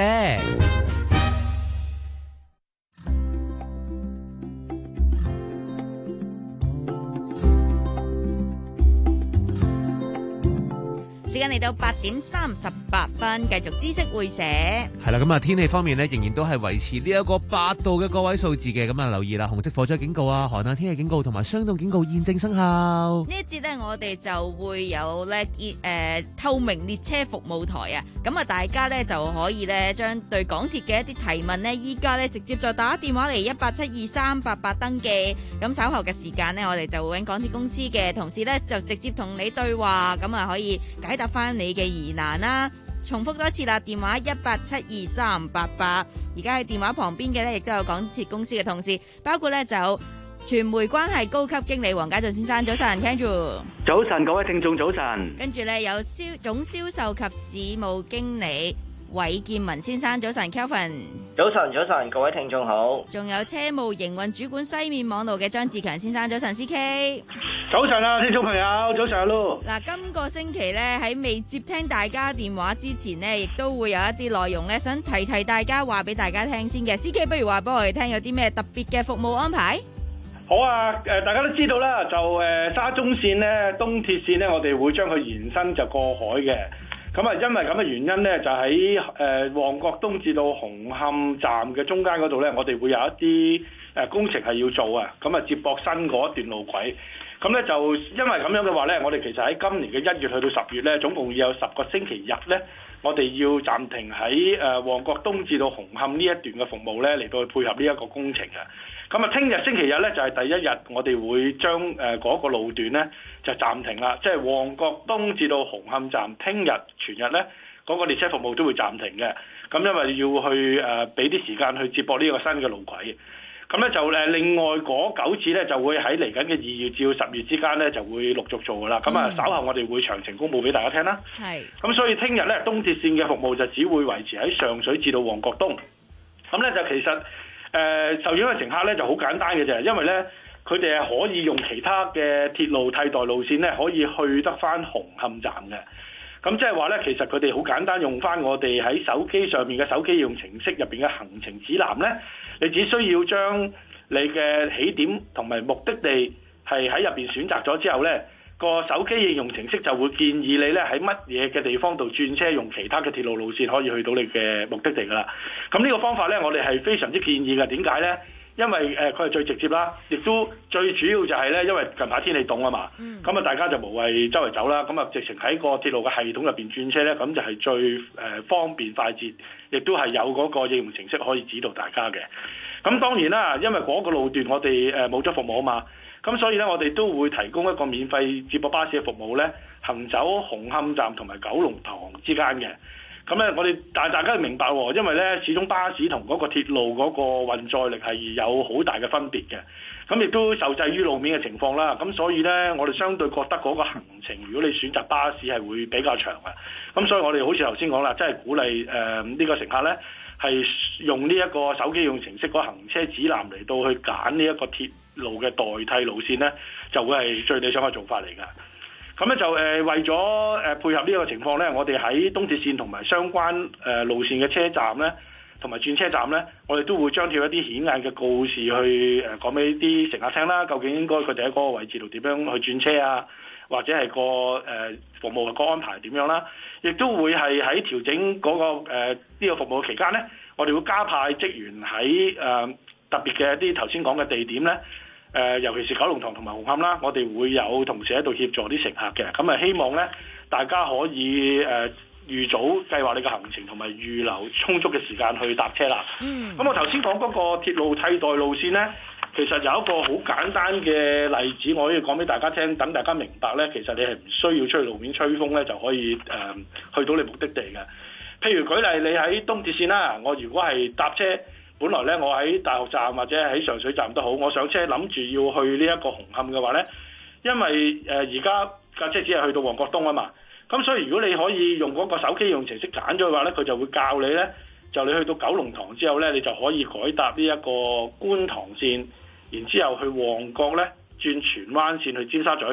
時間嚟到八點三十八分，繼續知識會社。 係啦，咁啊天氣方面呢，仍然都係維持呢一個八度嘅個位數字嘅，咁啊留意啦，紅色火災警告啊、寒冷天氣警告同埋霜凍警告現正生效。 呢一節呢，我哋就會有咧誒、呃、透明列車服務台啊，咁啊大家呢就可以呢將對港鐵嘅一啲提問呢，依家呢直接就打電話嚟一八七二三八八登記。咁稍後嘅時間呢，我哋就會揾港鐵公司嘅同事呢，就直接同你對話，咁啊可以解答翻你嘅疑難啦。重複多一次啦，電話一八七二三八八。而家喺電話旁邊嘅呢，亦都有港鐵公司嘅同事，包括呢就傳媒關係高級經理黃家俊先生。早晨 Andrew。 早晨，各位聽眾早晨。 跟住呢，有銷總銷售及市務經理韋建文先生。早晨 Kelvin。 早晨，早晨，各位聽眾好。 仲有車務營運主管西面網路嘅張志強先生。早晨 C K。 早晨啊，聽眾朋友，早晨啊 Lu。 嗱，今個星期咧喺未接聽大家電話之前呢，亦都會有一啲內容咧，想提提大家，話俾大家聽先嘅。C K 不如話俾我哋聽，有啲咩特別嘅服務安排？ 好啊，誒大家都知道啦，就誒沙中線咧、東鐵線咧，我哋會將佢延伸就過海嘅。咁啊，因為咁嘅原因咧，就喺誒旺角東至到紅磡站嘅中間嗰度咧，我哋會有一啲誒工程係要做啊。咁啊，接駁新嗰一段路軌。咁咧就因為咁樣嘅話咧，我哋其實喺今年嘅一月去到十月咧，總共要有十個星期日咧，我哋要暫停喺誒旺角東至到紅磡呢一段嘅服務咧，嚟到去配合呢一個工程嘅。咁啊，聽日星期日咧就係第一日，我哋會將誒嗰個路段咧就暫停啦，即係旺角東至到紅磡站，聽日全日咧嗰個列車服務都會暫停嘅。咁因為要去誒俾啲時間去接駁呢個新嘅路軌。咁咧就誒另外嗰九次咧就會喺嚟緊嘅二月至到十月之間咧就會陸續做㗎啦。咁啊、嗯、稍後我哋會詳情公佈俾大家聽啦。係。咁所以聽日咧東鐵線嘅服務就只會維持喺上水至到旺角東。咁咧就其實誒、呃、受影響嘅乘客咧就好簡單嘅啫，因為咧佢哋係可以用其他嘅鐵路替代路線咧，可以去得翻紅磡站嘅。咁即係話咧，其實佢哋好簡單，用翻我哋喺手機上面嘅手機應用程式入邊嘅行程指南咧，你只需要將你嘅起點同埋目的地係喺入邊選擇咗之後咧，個手機應用程式就會建議你咧喺乜嘢嘅地方度轉車，用其他嘅鐵路路線可以去到你嘅目的地噶啦。咁呢個方法咧，我哋係非常之建議嘅。點解咧？因為誒佢係最直接啦，亦都最主要就係咧，因為近排天氣凍啊嘛，咁啊、嗯、大家就無謂周圍走啦，咁啊直情喺個鐵路嘅系統入邊轉車咧，咁就係最誒方便快捷，亦都係有嗰個應用程式可以指導大家嘅。咁當然啦，因為嗰個路段我哋誒冇咗服務啊嘛，咁所以咧我哋都會提供一個免費接駁巴士嘅服務咧，行走紅磡站同埋九龍塘之間嘅。咁咧，我哋但係大家要明白喎，因為咧，始終巴士同嗰個鐵路嗰個運載力係有好大嘅分別嘅。咁亦都受制於路面嘅情況啦。咁所以咧，我哋相對覺得嗰個行程，如果你選擇巴士係會比較長嘅。咁所以我哋好似頭先講啦，即係鼓勵誒呢個乘客咧，係用呢一個手機用程式嗰行車指南嚟到去揀呢一個鐵路嘅代替路線咧，就會係最理想嘅做法嚟㗎。咁咧就誒為咗誒配合呢個情況咧，我哋喺東鐵線同埋相關誒路線嘅車站咧，同埋轉車站咧，我哋都會張貼一啲顯眼嘅告示去誒講俾啲乘客聽啦。究竟應該佢哋喺嗰個位置度點樣去轉車啊，或者係個誒服務個安排點樣啦？亦都會係喺調整嗰個誒呢個服務嘅期間咧，我哋會加派職員喺誒特別嘅一啲頭先講嘅地點咧。誒、呃，尤其是九龍塘同埋紅磡啦，我哋會有同事喺度協助啲乘客嘅，咁啊希望咧大家可以誒、呃、預早計劃你嘅行程，同埋預留充足嘅時間去搭車啦。嗯。咁我頭先講嗰個鐵路替代路線咧，其實有一個好簡單嘅例子，我可以講俾大家聽，等大家明白咧，其實你係唔需要出去路面吹風咧就可以誒、呃、去到你目的地嘅。譬如舉例，你喺東鐵線啦，我如果係搭車。本來咧，我喺大學站或者喺上水站都好，我上車諗住要去呢一個紅磡嘅話咧，因為誒而家架車只係去到旺角東啊嘛，咁所以如果你可以用嗰個手機用程式揀咗嘅話咧，佢就會教你咧，就你去到九龍塘之後咧，你就可以改搭呢一個觀塘線，然之後去旺角咧轉荃灣線去尖沙咀，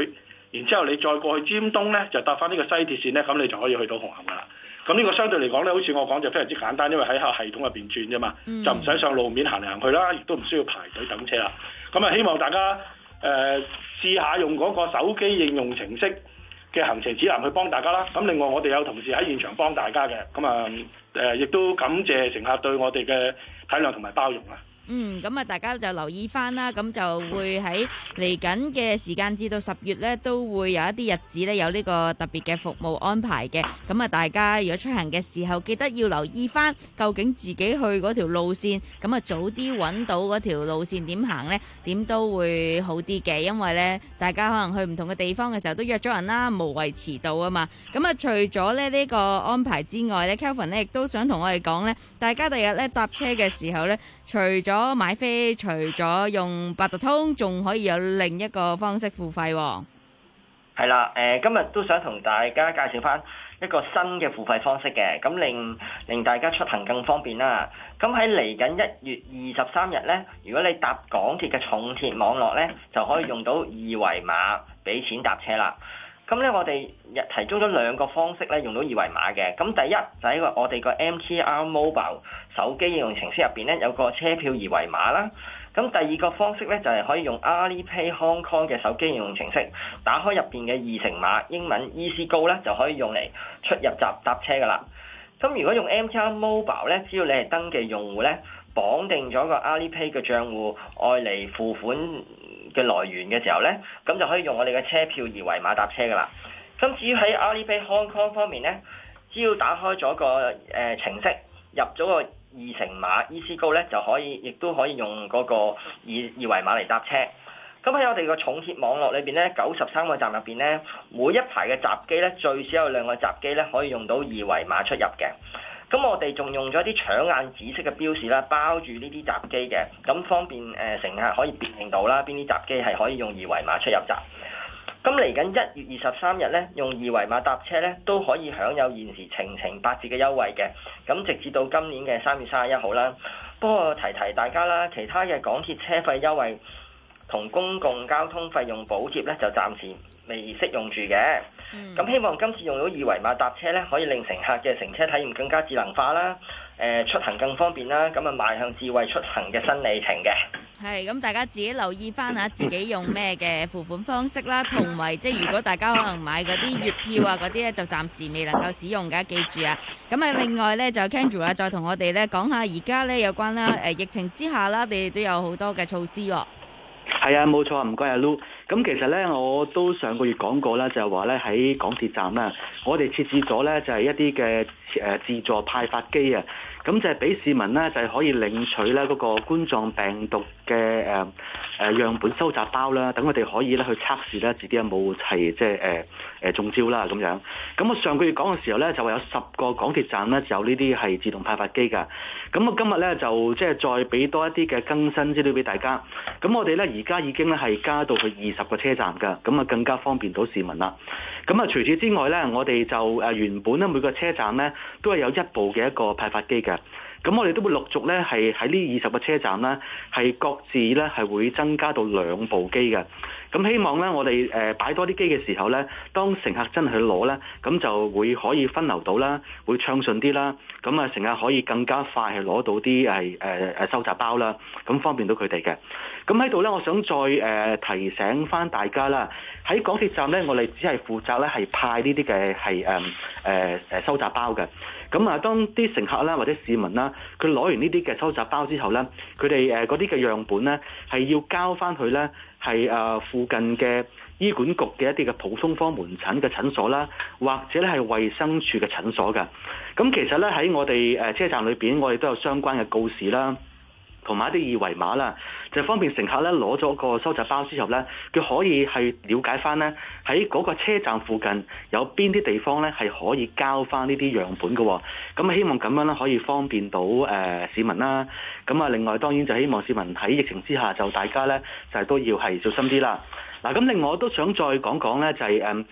然之後你再過去尖東咧，就搭翻呢個西鐵線咧，咁你就可以去到紅磡噶啦。咁呢個相對嚟講咧，好似我講就非常之簡單，因為喺個系統入邊轉啫嘛，嗯、就唔使上路面行嚟行去啦，亦都唔需要排隊等車啦。咁啊，希望大家誒、呃、試下用嗰個手機應用程式嘅行程指南去幫大家啦。咁另外我哋有同事喺現場幫大家嘅，咁啊誒亦都感謝乘客對我哋嘅體諒同埋包容啊。 嗯，咁啊，大家就留意翻啦，咁就會喺嚟緊嘅時間至到十月呢，都會有一啲日子呢，有呢個特別嘅服務安排嘅。咁啊，大家如果出行嘅時候，記得要留意翻，究竟自己去嗰條路線，咁啊早啲揾到嗰條路線點行呢，點都會好啲嘅。因為呢，大家可能去唔同嘅地方嘅時候都約咗人啦，無謂遲到啊嘛。咁啊，除咗呢呢個安排之外呢 Kelvin 呢亦都想同我哋講呢，大家第日呢搭車嘅時候呢，除咗買飛，除咗用八達通，仲可以有另一個方式付費喎。 係啦，誒，今日都想同大家介紹翻一個新嘅付費方式嘅，咁令令大家出行更方便啦。咁喺嚟緊一月二十三日呢，如果你搭港鐵嘅重鐵網絡呢，就可以用到二維碼俾錢搭車啦。咁咧，我哋提供咗兩個方式咧，用到二維碼嘅。咁第一就喺個我哋個 M T R Mobile 手機應用程式入邊咧，有個車票二維碼啦。咁第二個方式咧，就係可以用 Alipay Hong Kong 嘅手機應用程式，打開入邊嘅二乘碼，英文 EasyGo 咧，就可以用嚟出入閘搭車噶啦。咁如果用 M T R Mobile 咧，只要你係登記用戶咧，綁定咗個 Alipay 嘅帳戶，愛嚟付款嘅來源嘅時候咧，咁就可以用我哋嘅車票二維碼搭車噶啦。咁至於喺 Alipay Hong Kong 方面咧，只要打開咗個誒、呃、程式，入咗個二乘碼 EasyGo 咧，就可以，亦都可以用嗰個二二維碼嚟搭車。咁喺我哋個重鐵網絡裏邊咧，九十三個站入邊咧，每一排嘅閘機咧，最少有兩個閘機咧可以用到二維碼出入嘅。咁我哋仲用咗啲搶眼紫色嘅標示啦，包住呢啲閘機嘅，咁方便誒乘客可以辨認到啦，邊啲閘機係可以用二維碼出入閘。咁嚟緊一月二十三日咧，用二維碼搭車咧，都可以享有現時程程八折嘅優惠嘅。咁直至到今年嘅三月三十一號啦。不過提提大家啦，其他嘅港鐵車費優惠同公共交通費用補貼咧，就暫時未適用住嘅。咁、嗯、希望今次用到二維碼搭車咧，可以令乘客嘅乘車體驗更加智能化啦，誒、呃、出行更方便啦，咁啊邁向智慧出行嘅新里程嘅。 係，咁大家自己留意翻下自己用咩嘅付款方式啦，同埋即係如果大家可能買嗰啲月票啊嗰啲咧，就暫時未能夠使用㗎，記住啊。咁啊，另外咧就 Kendra 啊，再同我哋咧講下而家咧有關啦誒疫情之下啦，你哋都有好多嘅措施喎。 係啊，冇錯啊，唔該阿 Lu。咁其實咧，我都上個月講過啦，就係話咧喺港鐵站啦，我哋設置咗咧就係一啲嘅誒自助派發機啊，咁就係俾市民咧就係可以領取咧嗰個冠狀病毒嘅誒誒樣本收集包啦，等我哋可以咧去測試咧自己有冇係即係誒誒中招啦咁樣。咁我上個月講嘅時候咧，就話有十個港鐵站咧有呢啲係自動派發機㗎。咁我今日咧就即係再俾多一啲嘅更新資料俾大家。咁我哋咧而家已經咧係加到去二十個車站㗎，咁啊更加方便到市民啦。咁啊除此之外咧，我哋就誒原本咧每個車站咧都係有一部嘅一個派發機嘅。咁我哋都會陸續咧係喺呢二十個車站咧係各自咧係會增加到兩部機嘅。咁希望咧我哋誒擺多啲機嘅時候咧，當乘客真係去攞咧，咁就會可以分流到啦，會暢順啲啦。咁啊乘客可以更加快係攞到啲係誒誒收集包啦，咁方便到佢哋嘅。咁喺度咧，我想再誒、呃、提醒翻大家啦，喺港鐵站咧，我哋只係負責咧係派呢啲嘅係誒誒誒收集包嘅。咁啊，當啲乘客啦或者市民啦，佢攞完呢啲嘅收集包之後咧，佢哋誒嗰啲嘅樣本咧係要交翻去咧係誒附近嘅醫管局嘅一啲嘅普通科門診嘅診所啦，或者咧係衛生署嘅診所㗎。咁其實咧喺我哋誒車站裏邊，我哋都有相關嘅告示啦，同埋一啲二維碼啦，就方便乘客咧攞咗個收集包之後咧，佢可以係了解翻咧喺嗰個車站附近有邊啲地方咧係可以交翻呢啲樣本嘅。咁希望咁樣咧可以方便到誒、呃、市民啦。咁啊，另外當然就希望市民喺疫情之下就大家咧就係、是、都要係小心啲啦。嗱，咁另外我都想再講講咧就係誒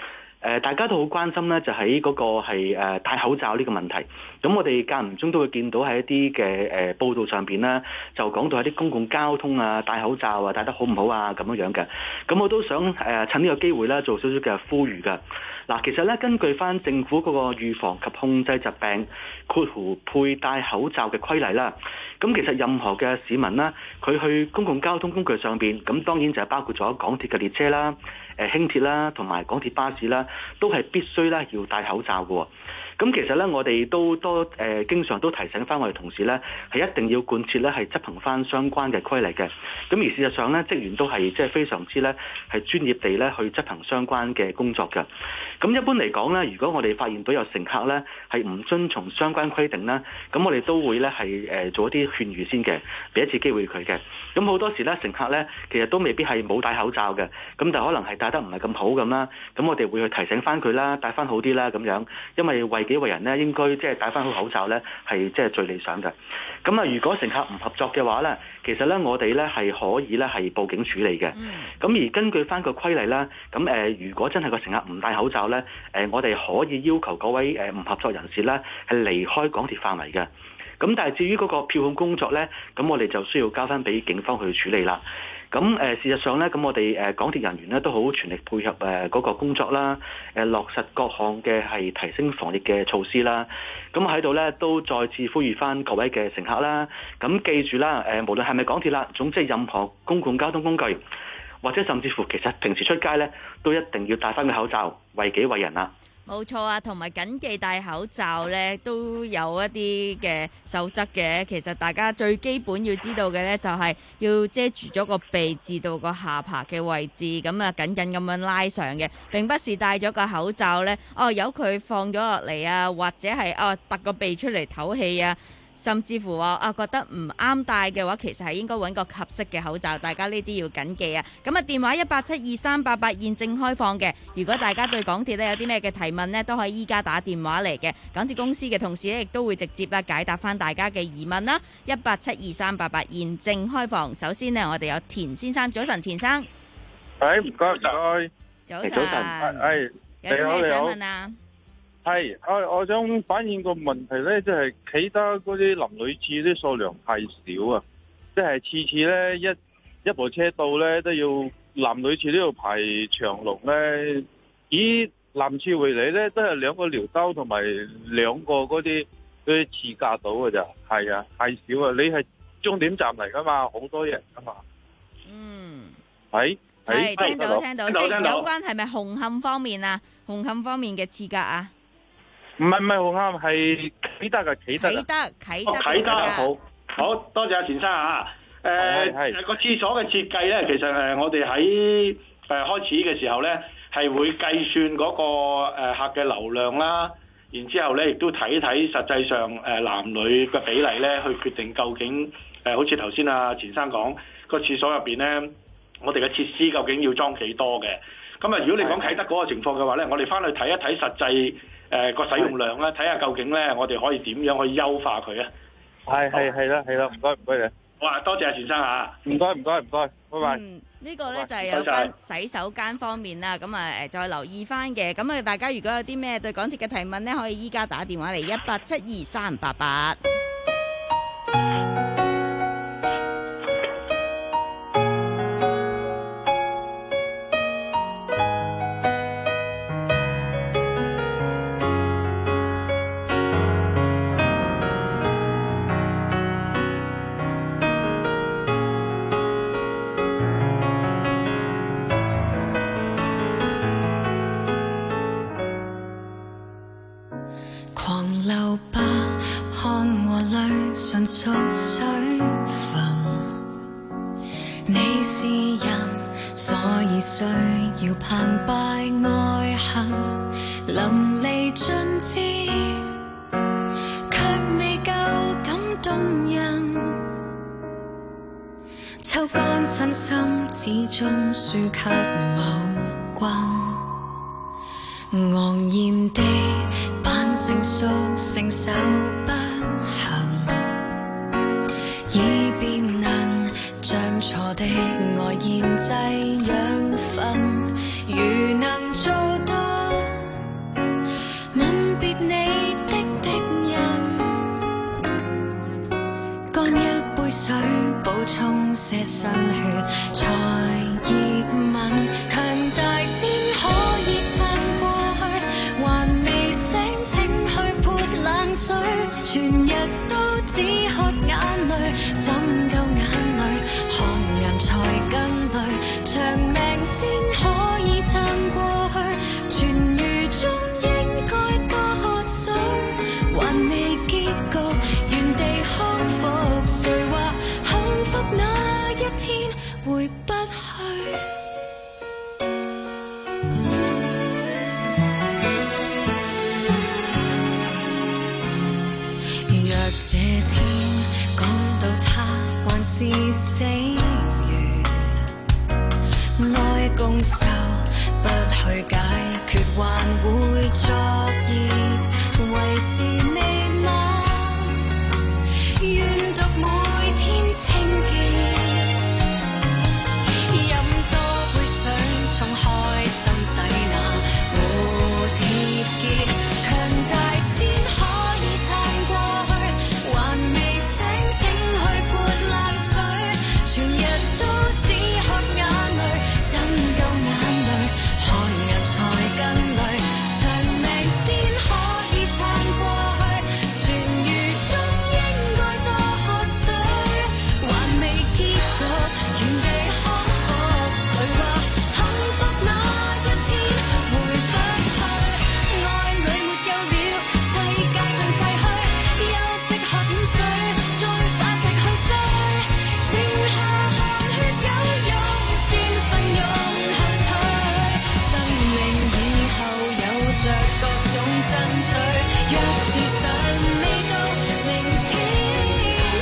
誒大家都好關心咧，就喺嗰個係誒戴口罩呢個問題。咁我哋間唔中都會見到喺一啲嘅誒報道上邊咧，就講到喺啲公共交通啊戴口罩啊戴得好唔好啊咁樣樣嘅。咁我都想誒趁呢個機會咧做少少嘅呼籲㗎。嗱，其實咧根據翻政府嗰個預防及控制疾病括弧佩戴口罩嘅規例啦，咁其實任何嘅市民啦，佢去公共交通工具上邊，咁當然就係包括咗港鐵嘅列車啦、誒輕鐵啦同埋港鐵巴士啦，都係必須咧要戴口罩嘅。咁其實咧，我哋都多誒、呃、經常都提醒翻我哋同事咧，係一定要貫徹咧，係執行翻相關嘅規例嘅。咁而事實上咧，職員都係即係非常之咧係專業地咧去執行相關嘅工作嘅。咁一般嚟講咧，如果我哋發現到有乘客咧係唔遵從相關規定咧，咁我哋都會咧係誒做一啲勸喻先嘅，俾一次機會佢嘅。咁好多時咧，乘客咧其實都未必係冇戴口罩嘅，咁就可能係戴得唔係咁好咁啦。咁我哋會去提醒翻佢啦，戴翻好啲啦咁樣，因為為幾個人咧應該即係戴翻好口罩咧係即係最理想嘅。咁啊，如果乘客唔合作嘅話咧，其實咧我哋咧係可以咧係報警處理嘅。咁、嗯、而根據翻個規例啦，咁誒、呃、如果真係個乘客唔戴口罩咧，誒、呃、我哋可以要求嗰位誒唔合作人士咧係離開港鐵範圍嘅。咁但係至於嗰個票控工作咧，咁我哋就需要交翻俾警方去處理啦。咁誒、呃、事實上咧，咁我哋誒、呃、港鐵人員咧都好全力配合誒嗰、呃那個工作啦，誒、呃、落實各項嘅係提升防疫嘅措施啦。咁喺度咧都再次呼籲翻各位嘅乘客啦，咁記住啦，誒、呃、無論係咪港鐵啦，總之任何公共交通工具，或者甚至乎其實平時出街咧，都一定要戴翻個口罩，為己為人啦。 冇錯啊，同埋緊記戴口罩呢都有一啲嘅守則嘅。其實大家最基本要知道嘅呢，就係要遮住咗個鼻至到個下巴嘅位置，咁啊緊緊咁樣拉上嘅。並不是戴咗個口罩呢，哦由佢放咗落嚟啊，或者係哦突個鼻出嚟唞氣啊。甚至乎話啊覺得唔啱戴嘅話，其實係應該揾個合適嘅口罩。大家呢啲要緊記啊！咁啊電話一八七二三八八現正開放嘅。如果大家對港鐵呢有啲咩嘅提問呢，都可以依家打電話嚟嘅。港鐵公司嘅同事呢亦都會直接啦解答翻大家嘅疑問啦。一八七二三八八現正開放。首先呢，我哋有田先生，早晨，田生。 誒唔該唔該。 早晨。早晨。 誒有啲咩想問啊？ 係，我我想反映個問題咧，即係企得嗰啲男女廁啲數量太少啊！即係次次咧一一部車到咧都要男女廁都要排長龍咧。以男廁為例咧，都係兩個尿兜同埋兩個嗰啲嗰啲廁格到嘅咋。係啊，太少啊！你係終點站嚟噶嘛，好多人噶嘛。嗯。係係聽到聽到，即係有關係咪紅磡方面啊？紅磡方面嘅廁格啊？ 唔係唔係紅磡，係啟德嘅啟德。 啟德啟德啟德好，好多謝阿田生啊！誒誒個廁所嘅設計咧，其實誒我哋喺誒開始嘅時候咧，係會計算嗰個誒客嘅流量啦，然之後咧亦都睇睇實際上誒男女嘅比例咧，去決定究竟誒好似頭先阿田生講個廁所入邊咧，我哋嘅設施究竟要裝幾多嘅？咁啊，如果你講啟德嗰個情況嘅話咧，我哋翻去睇一睇實際。誒個、呃、使用量咧，睇下究竟咧，我哋可以點樣去優化佢啊？ 係係係啦係啦，唔該唔該你。 好啊，多謝阿田生嚇。 唔該唔該唔該，拜拜。 嗯，呢、這個咧就係、是、有關洗手間方面啦，咁啊誒再留意翻嘅。咁啊，大家如果有啲咩對港鐵嘅提問咧，可以依家打電話嚟一八七二三八八。 屬水分，你是人，所以需要澎湃愛恨，淋漓盡致，卻未夠感動人。抽乾身心，始終輸給某君，昂然地扮成熟，承受不以便能將錯的愛醃製養分，如能做到死完，愛共愁不去解決，還會作業，為是未晚，願讀每天清潔，飲多杯水，沖開心底那蝴蝶結，強大先可以撐過去，還未醒請去潑冷水，全日都只喝眼淚，怎夠眼淚，看人才更累，長命先可以撐過去，全餘中應該多喝水，還未結局，原地看喝誰話幸福那一天回不去，愛侶沒有了，世界盡廢墟，休息喝點水，再發力去追，剩下汗血有用，先奮勇後退，生命以後有着各種爭取，若是尚未到明天去，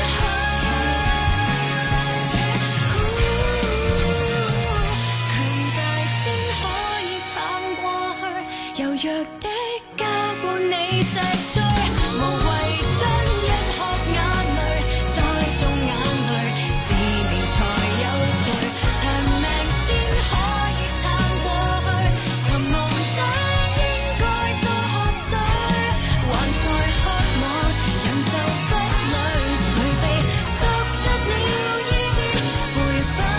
強大先可以撐過去，柔弱的加固你脊椎，無謂將一殼眼淚再種眼淚，自憐才有罪，長命先可以撐過去，尋夢者應該多喝水，還在渴望人就不累，誰被捉出了依啲回不去。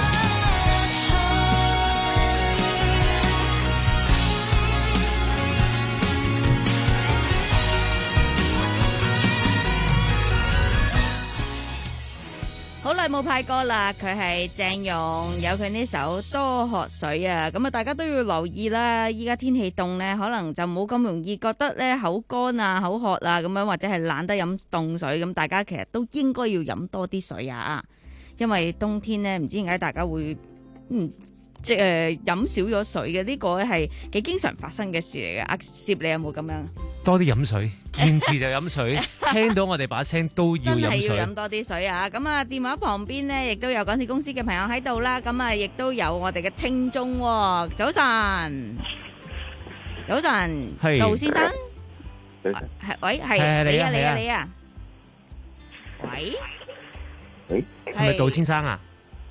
好耐冇派歌啦，佢係鄭融，有佢呢首《多喝水》啊，咁啊大家都要留意啦。依家天氣凍呢，可能就冇咁容易覺得咧口乾啊、口渴啊咁樣，或者係懶得飲凍水，咁大家其實都應該要飲多啲水啊，因為冬天呢，唔知點解大家會嗯即係飲少咗水嘅，呢個係幾經常發生嘅事嚟嘅。阿攝你有冇咁樣？ 多啲飲水，見字就飲水，聽到我哋把聲都要真飲水。 係要飲多啲水啊！咁啊，電話旁邊呢，亦都有港鐵公司嘅朋友喺度啦。咁啊，亦都有我哋嘅聽眾喎。早晨，早晨， 係杜先生， 早晨係喂，係係你啊， 你啊你啊，你啊，喂， 誒， 係咪杜先生啊？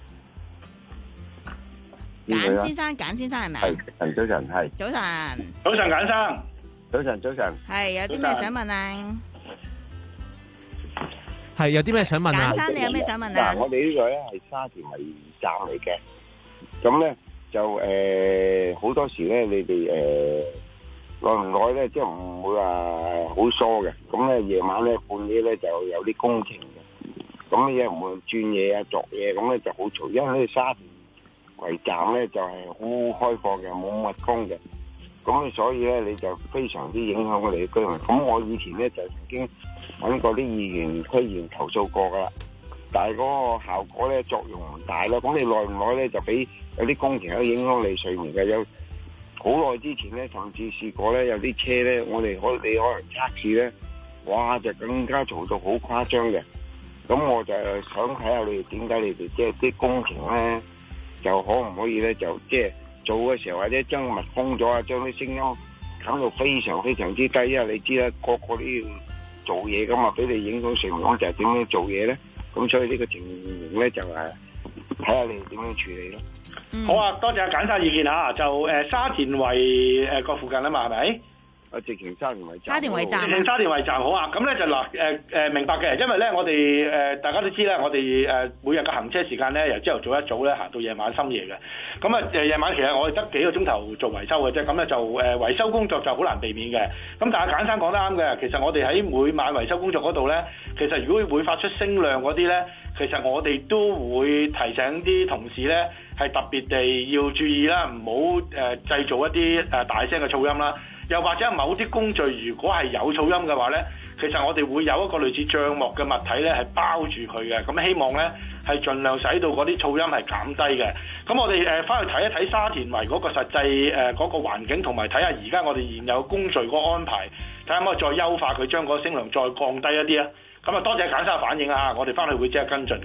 簡先生，簡先生係咪啊？ 係，陳早晨，係。 早晨， 早晨，簡生。 早晨，早晨。 係有啲咩想問啊？ 係有啲咩想問啊？ 簡生，你有咩想問啊？ 嗱，我哋呢個咧係沙田圍站嚟嘅，咁咧就誒好多時咧，你哋誒耐唔耐咧，即係唔會話好疏嘅。咁咧夜晚咧半夜咧就有啲工程嘅，咁嘢唔會轉嘢啊、鑿嘢，咁咧就好嘈。因為呢個沙田圍站咧就係好開放嘅，冇密封嘅，咁所以咧你就非常之影響我哋嘅居民。咁我以前咧就曾經揾過啲議員、區議員投訴過噶啦，但係嗰個效果咧作用唔大咯。咁你耐唔耐咧就俾有啲工程可以影響你睡眠嘅。有好耐之前咧，甚至試過咧有啲車咧，我哋可你可能測試咧，哇就更加嘈到好誇張嘅。咁我就想睇下你哋點解你哋即係啲工程咧，就可唔可以咧就即係做嘅時候或者將密封咗啊，將啲聲音減到非常非常之低。因為你知啦，個個都要做嘢噶嘛，俾你影響睡眠，就係點樣做嘢咧？咁所以呢個情形咧就係睇下你哋點樣處理咯。 嗯、好啊，多謝阿簡生意見嚇。就誒、呃、沙田圍誒個附近啊嘛，係咪？ 啊，直情沙田圍站。 沙田圍站。 直情沙田圍站好啊。咁咧就嗱誒誒明白嘅，因為咧我哋誒、呃、大家都知啦，我哋誒、呃、每日嘅行車時間咧由朝頭早一早咧行到夜晚深夜嘅。咁啊誒夜晚其實我哋得幾個鐘頭做維修嘅啫。咁咧就誒、呃、維修工作就好難避免嘅。咁但係簡生講得啱嘅，其實我哋喺每晚維修工作嗰度咧，其實如果會發出聲量嗰啲咧，其實我哋都會提醒啲同事咧係特別地要注意啦，唔好誒製造一啲誒大聲嘅噪音啦。又或者某啲工序如果係有噪音嘅話咧，其實我哋會有一個類似帳幕嘅物體咧係包住佢嘅，咁希望咧係盡量使到嗰啲噪音係減低嘅。咁我哋誒翻去睇一睇沙田圍嗰個實際誒嗰個環境，同埋睇下而家我哋現有工序嗰個安排，睇下可唔可以再優化佢，將嗰個聲量再降低一啲啊！咁啊，多謝簡生嘅反應啊！我哋翻去會即刻跟進嘅。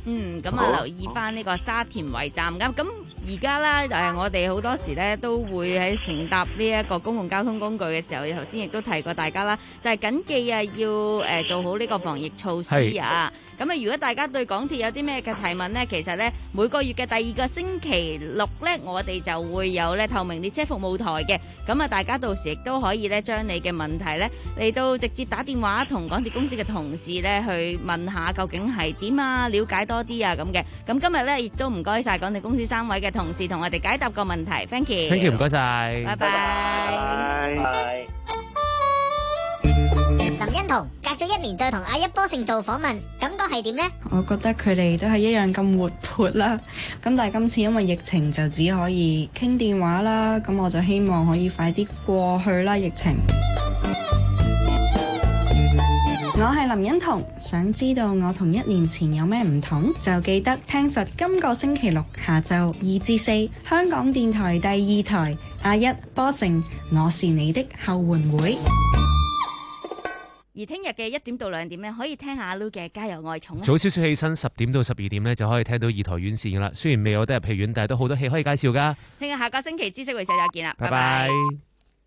嗯，咁啊留意翻呢個沙田圍站咁，咁而家咧誒，我哋好多時咧都會喺乘搭呢一個公共交通工具嘅時候，頭先亦都提過大家啦，就係緊記啊要誒做好呢個防疫措施啊。咁啊，如果大家對港鐵有啲咩嘅提問呢，其實呢每個月嘅第二個星期六呢，我哋就會有呢透明列車服務台嘅。咁啊，大家到時亦都可以呢將你嘅問題呢嚟到直接打電話同港鐵公司嘅同事呢去問下究竟係點啊，了解多啲啊咁嘅。咁今日呢亦都唔該晒港鐵公司三位嘅同事同我哋解答個問題 ，thank you，thank you， 唔該晒， 拜拜，拜拜。 林欣彤隔咗一年再同阿一波勝做訪問，感覺係點呢？ 我覺得佢哋都係一樣咁活潑啦。咁但係今次因為疫情就只可以傾電話啦，咁我就希望可以快啲過去啦疫情。我係林欣彤，想知道我同一年前有咩唔同，就記得聽實今個星期六下晝二至四，香港電台第二台阿一波勝，我是你的後援會。 而聽日嘅一點到兩點咧，可以聽下阿 Lu 嘅《加油愛寵》。 早少少起身，十點到十二點咧就可以聽到二台院線噶啦。雖然未有得入戲院，但係都好多戲可以介紹噶。 聽日下個星期知識會社再見啦，拜拜。 拜拜。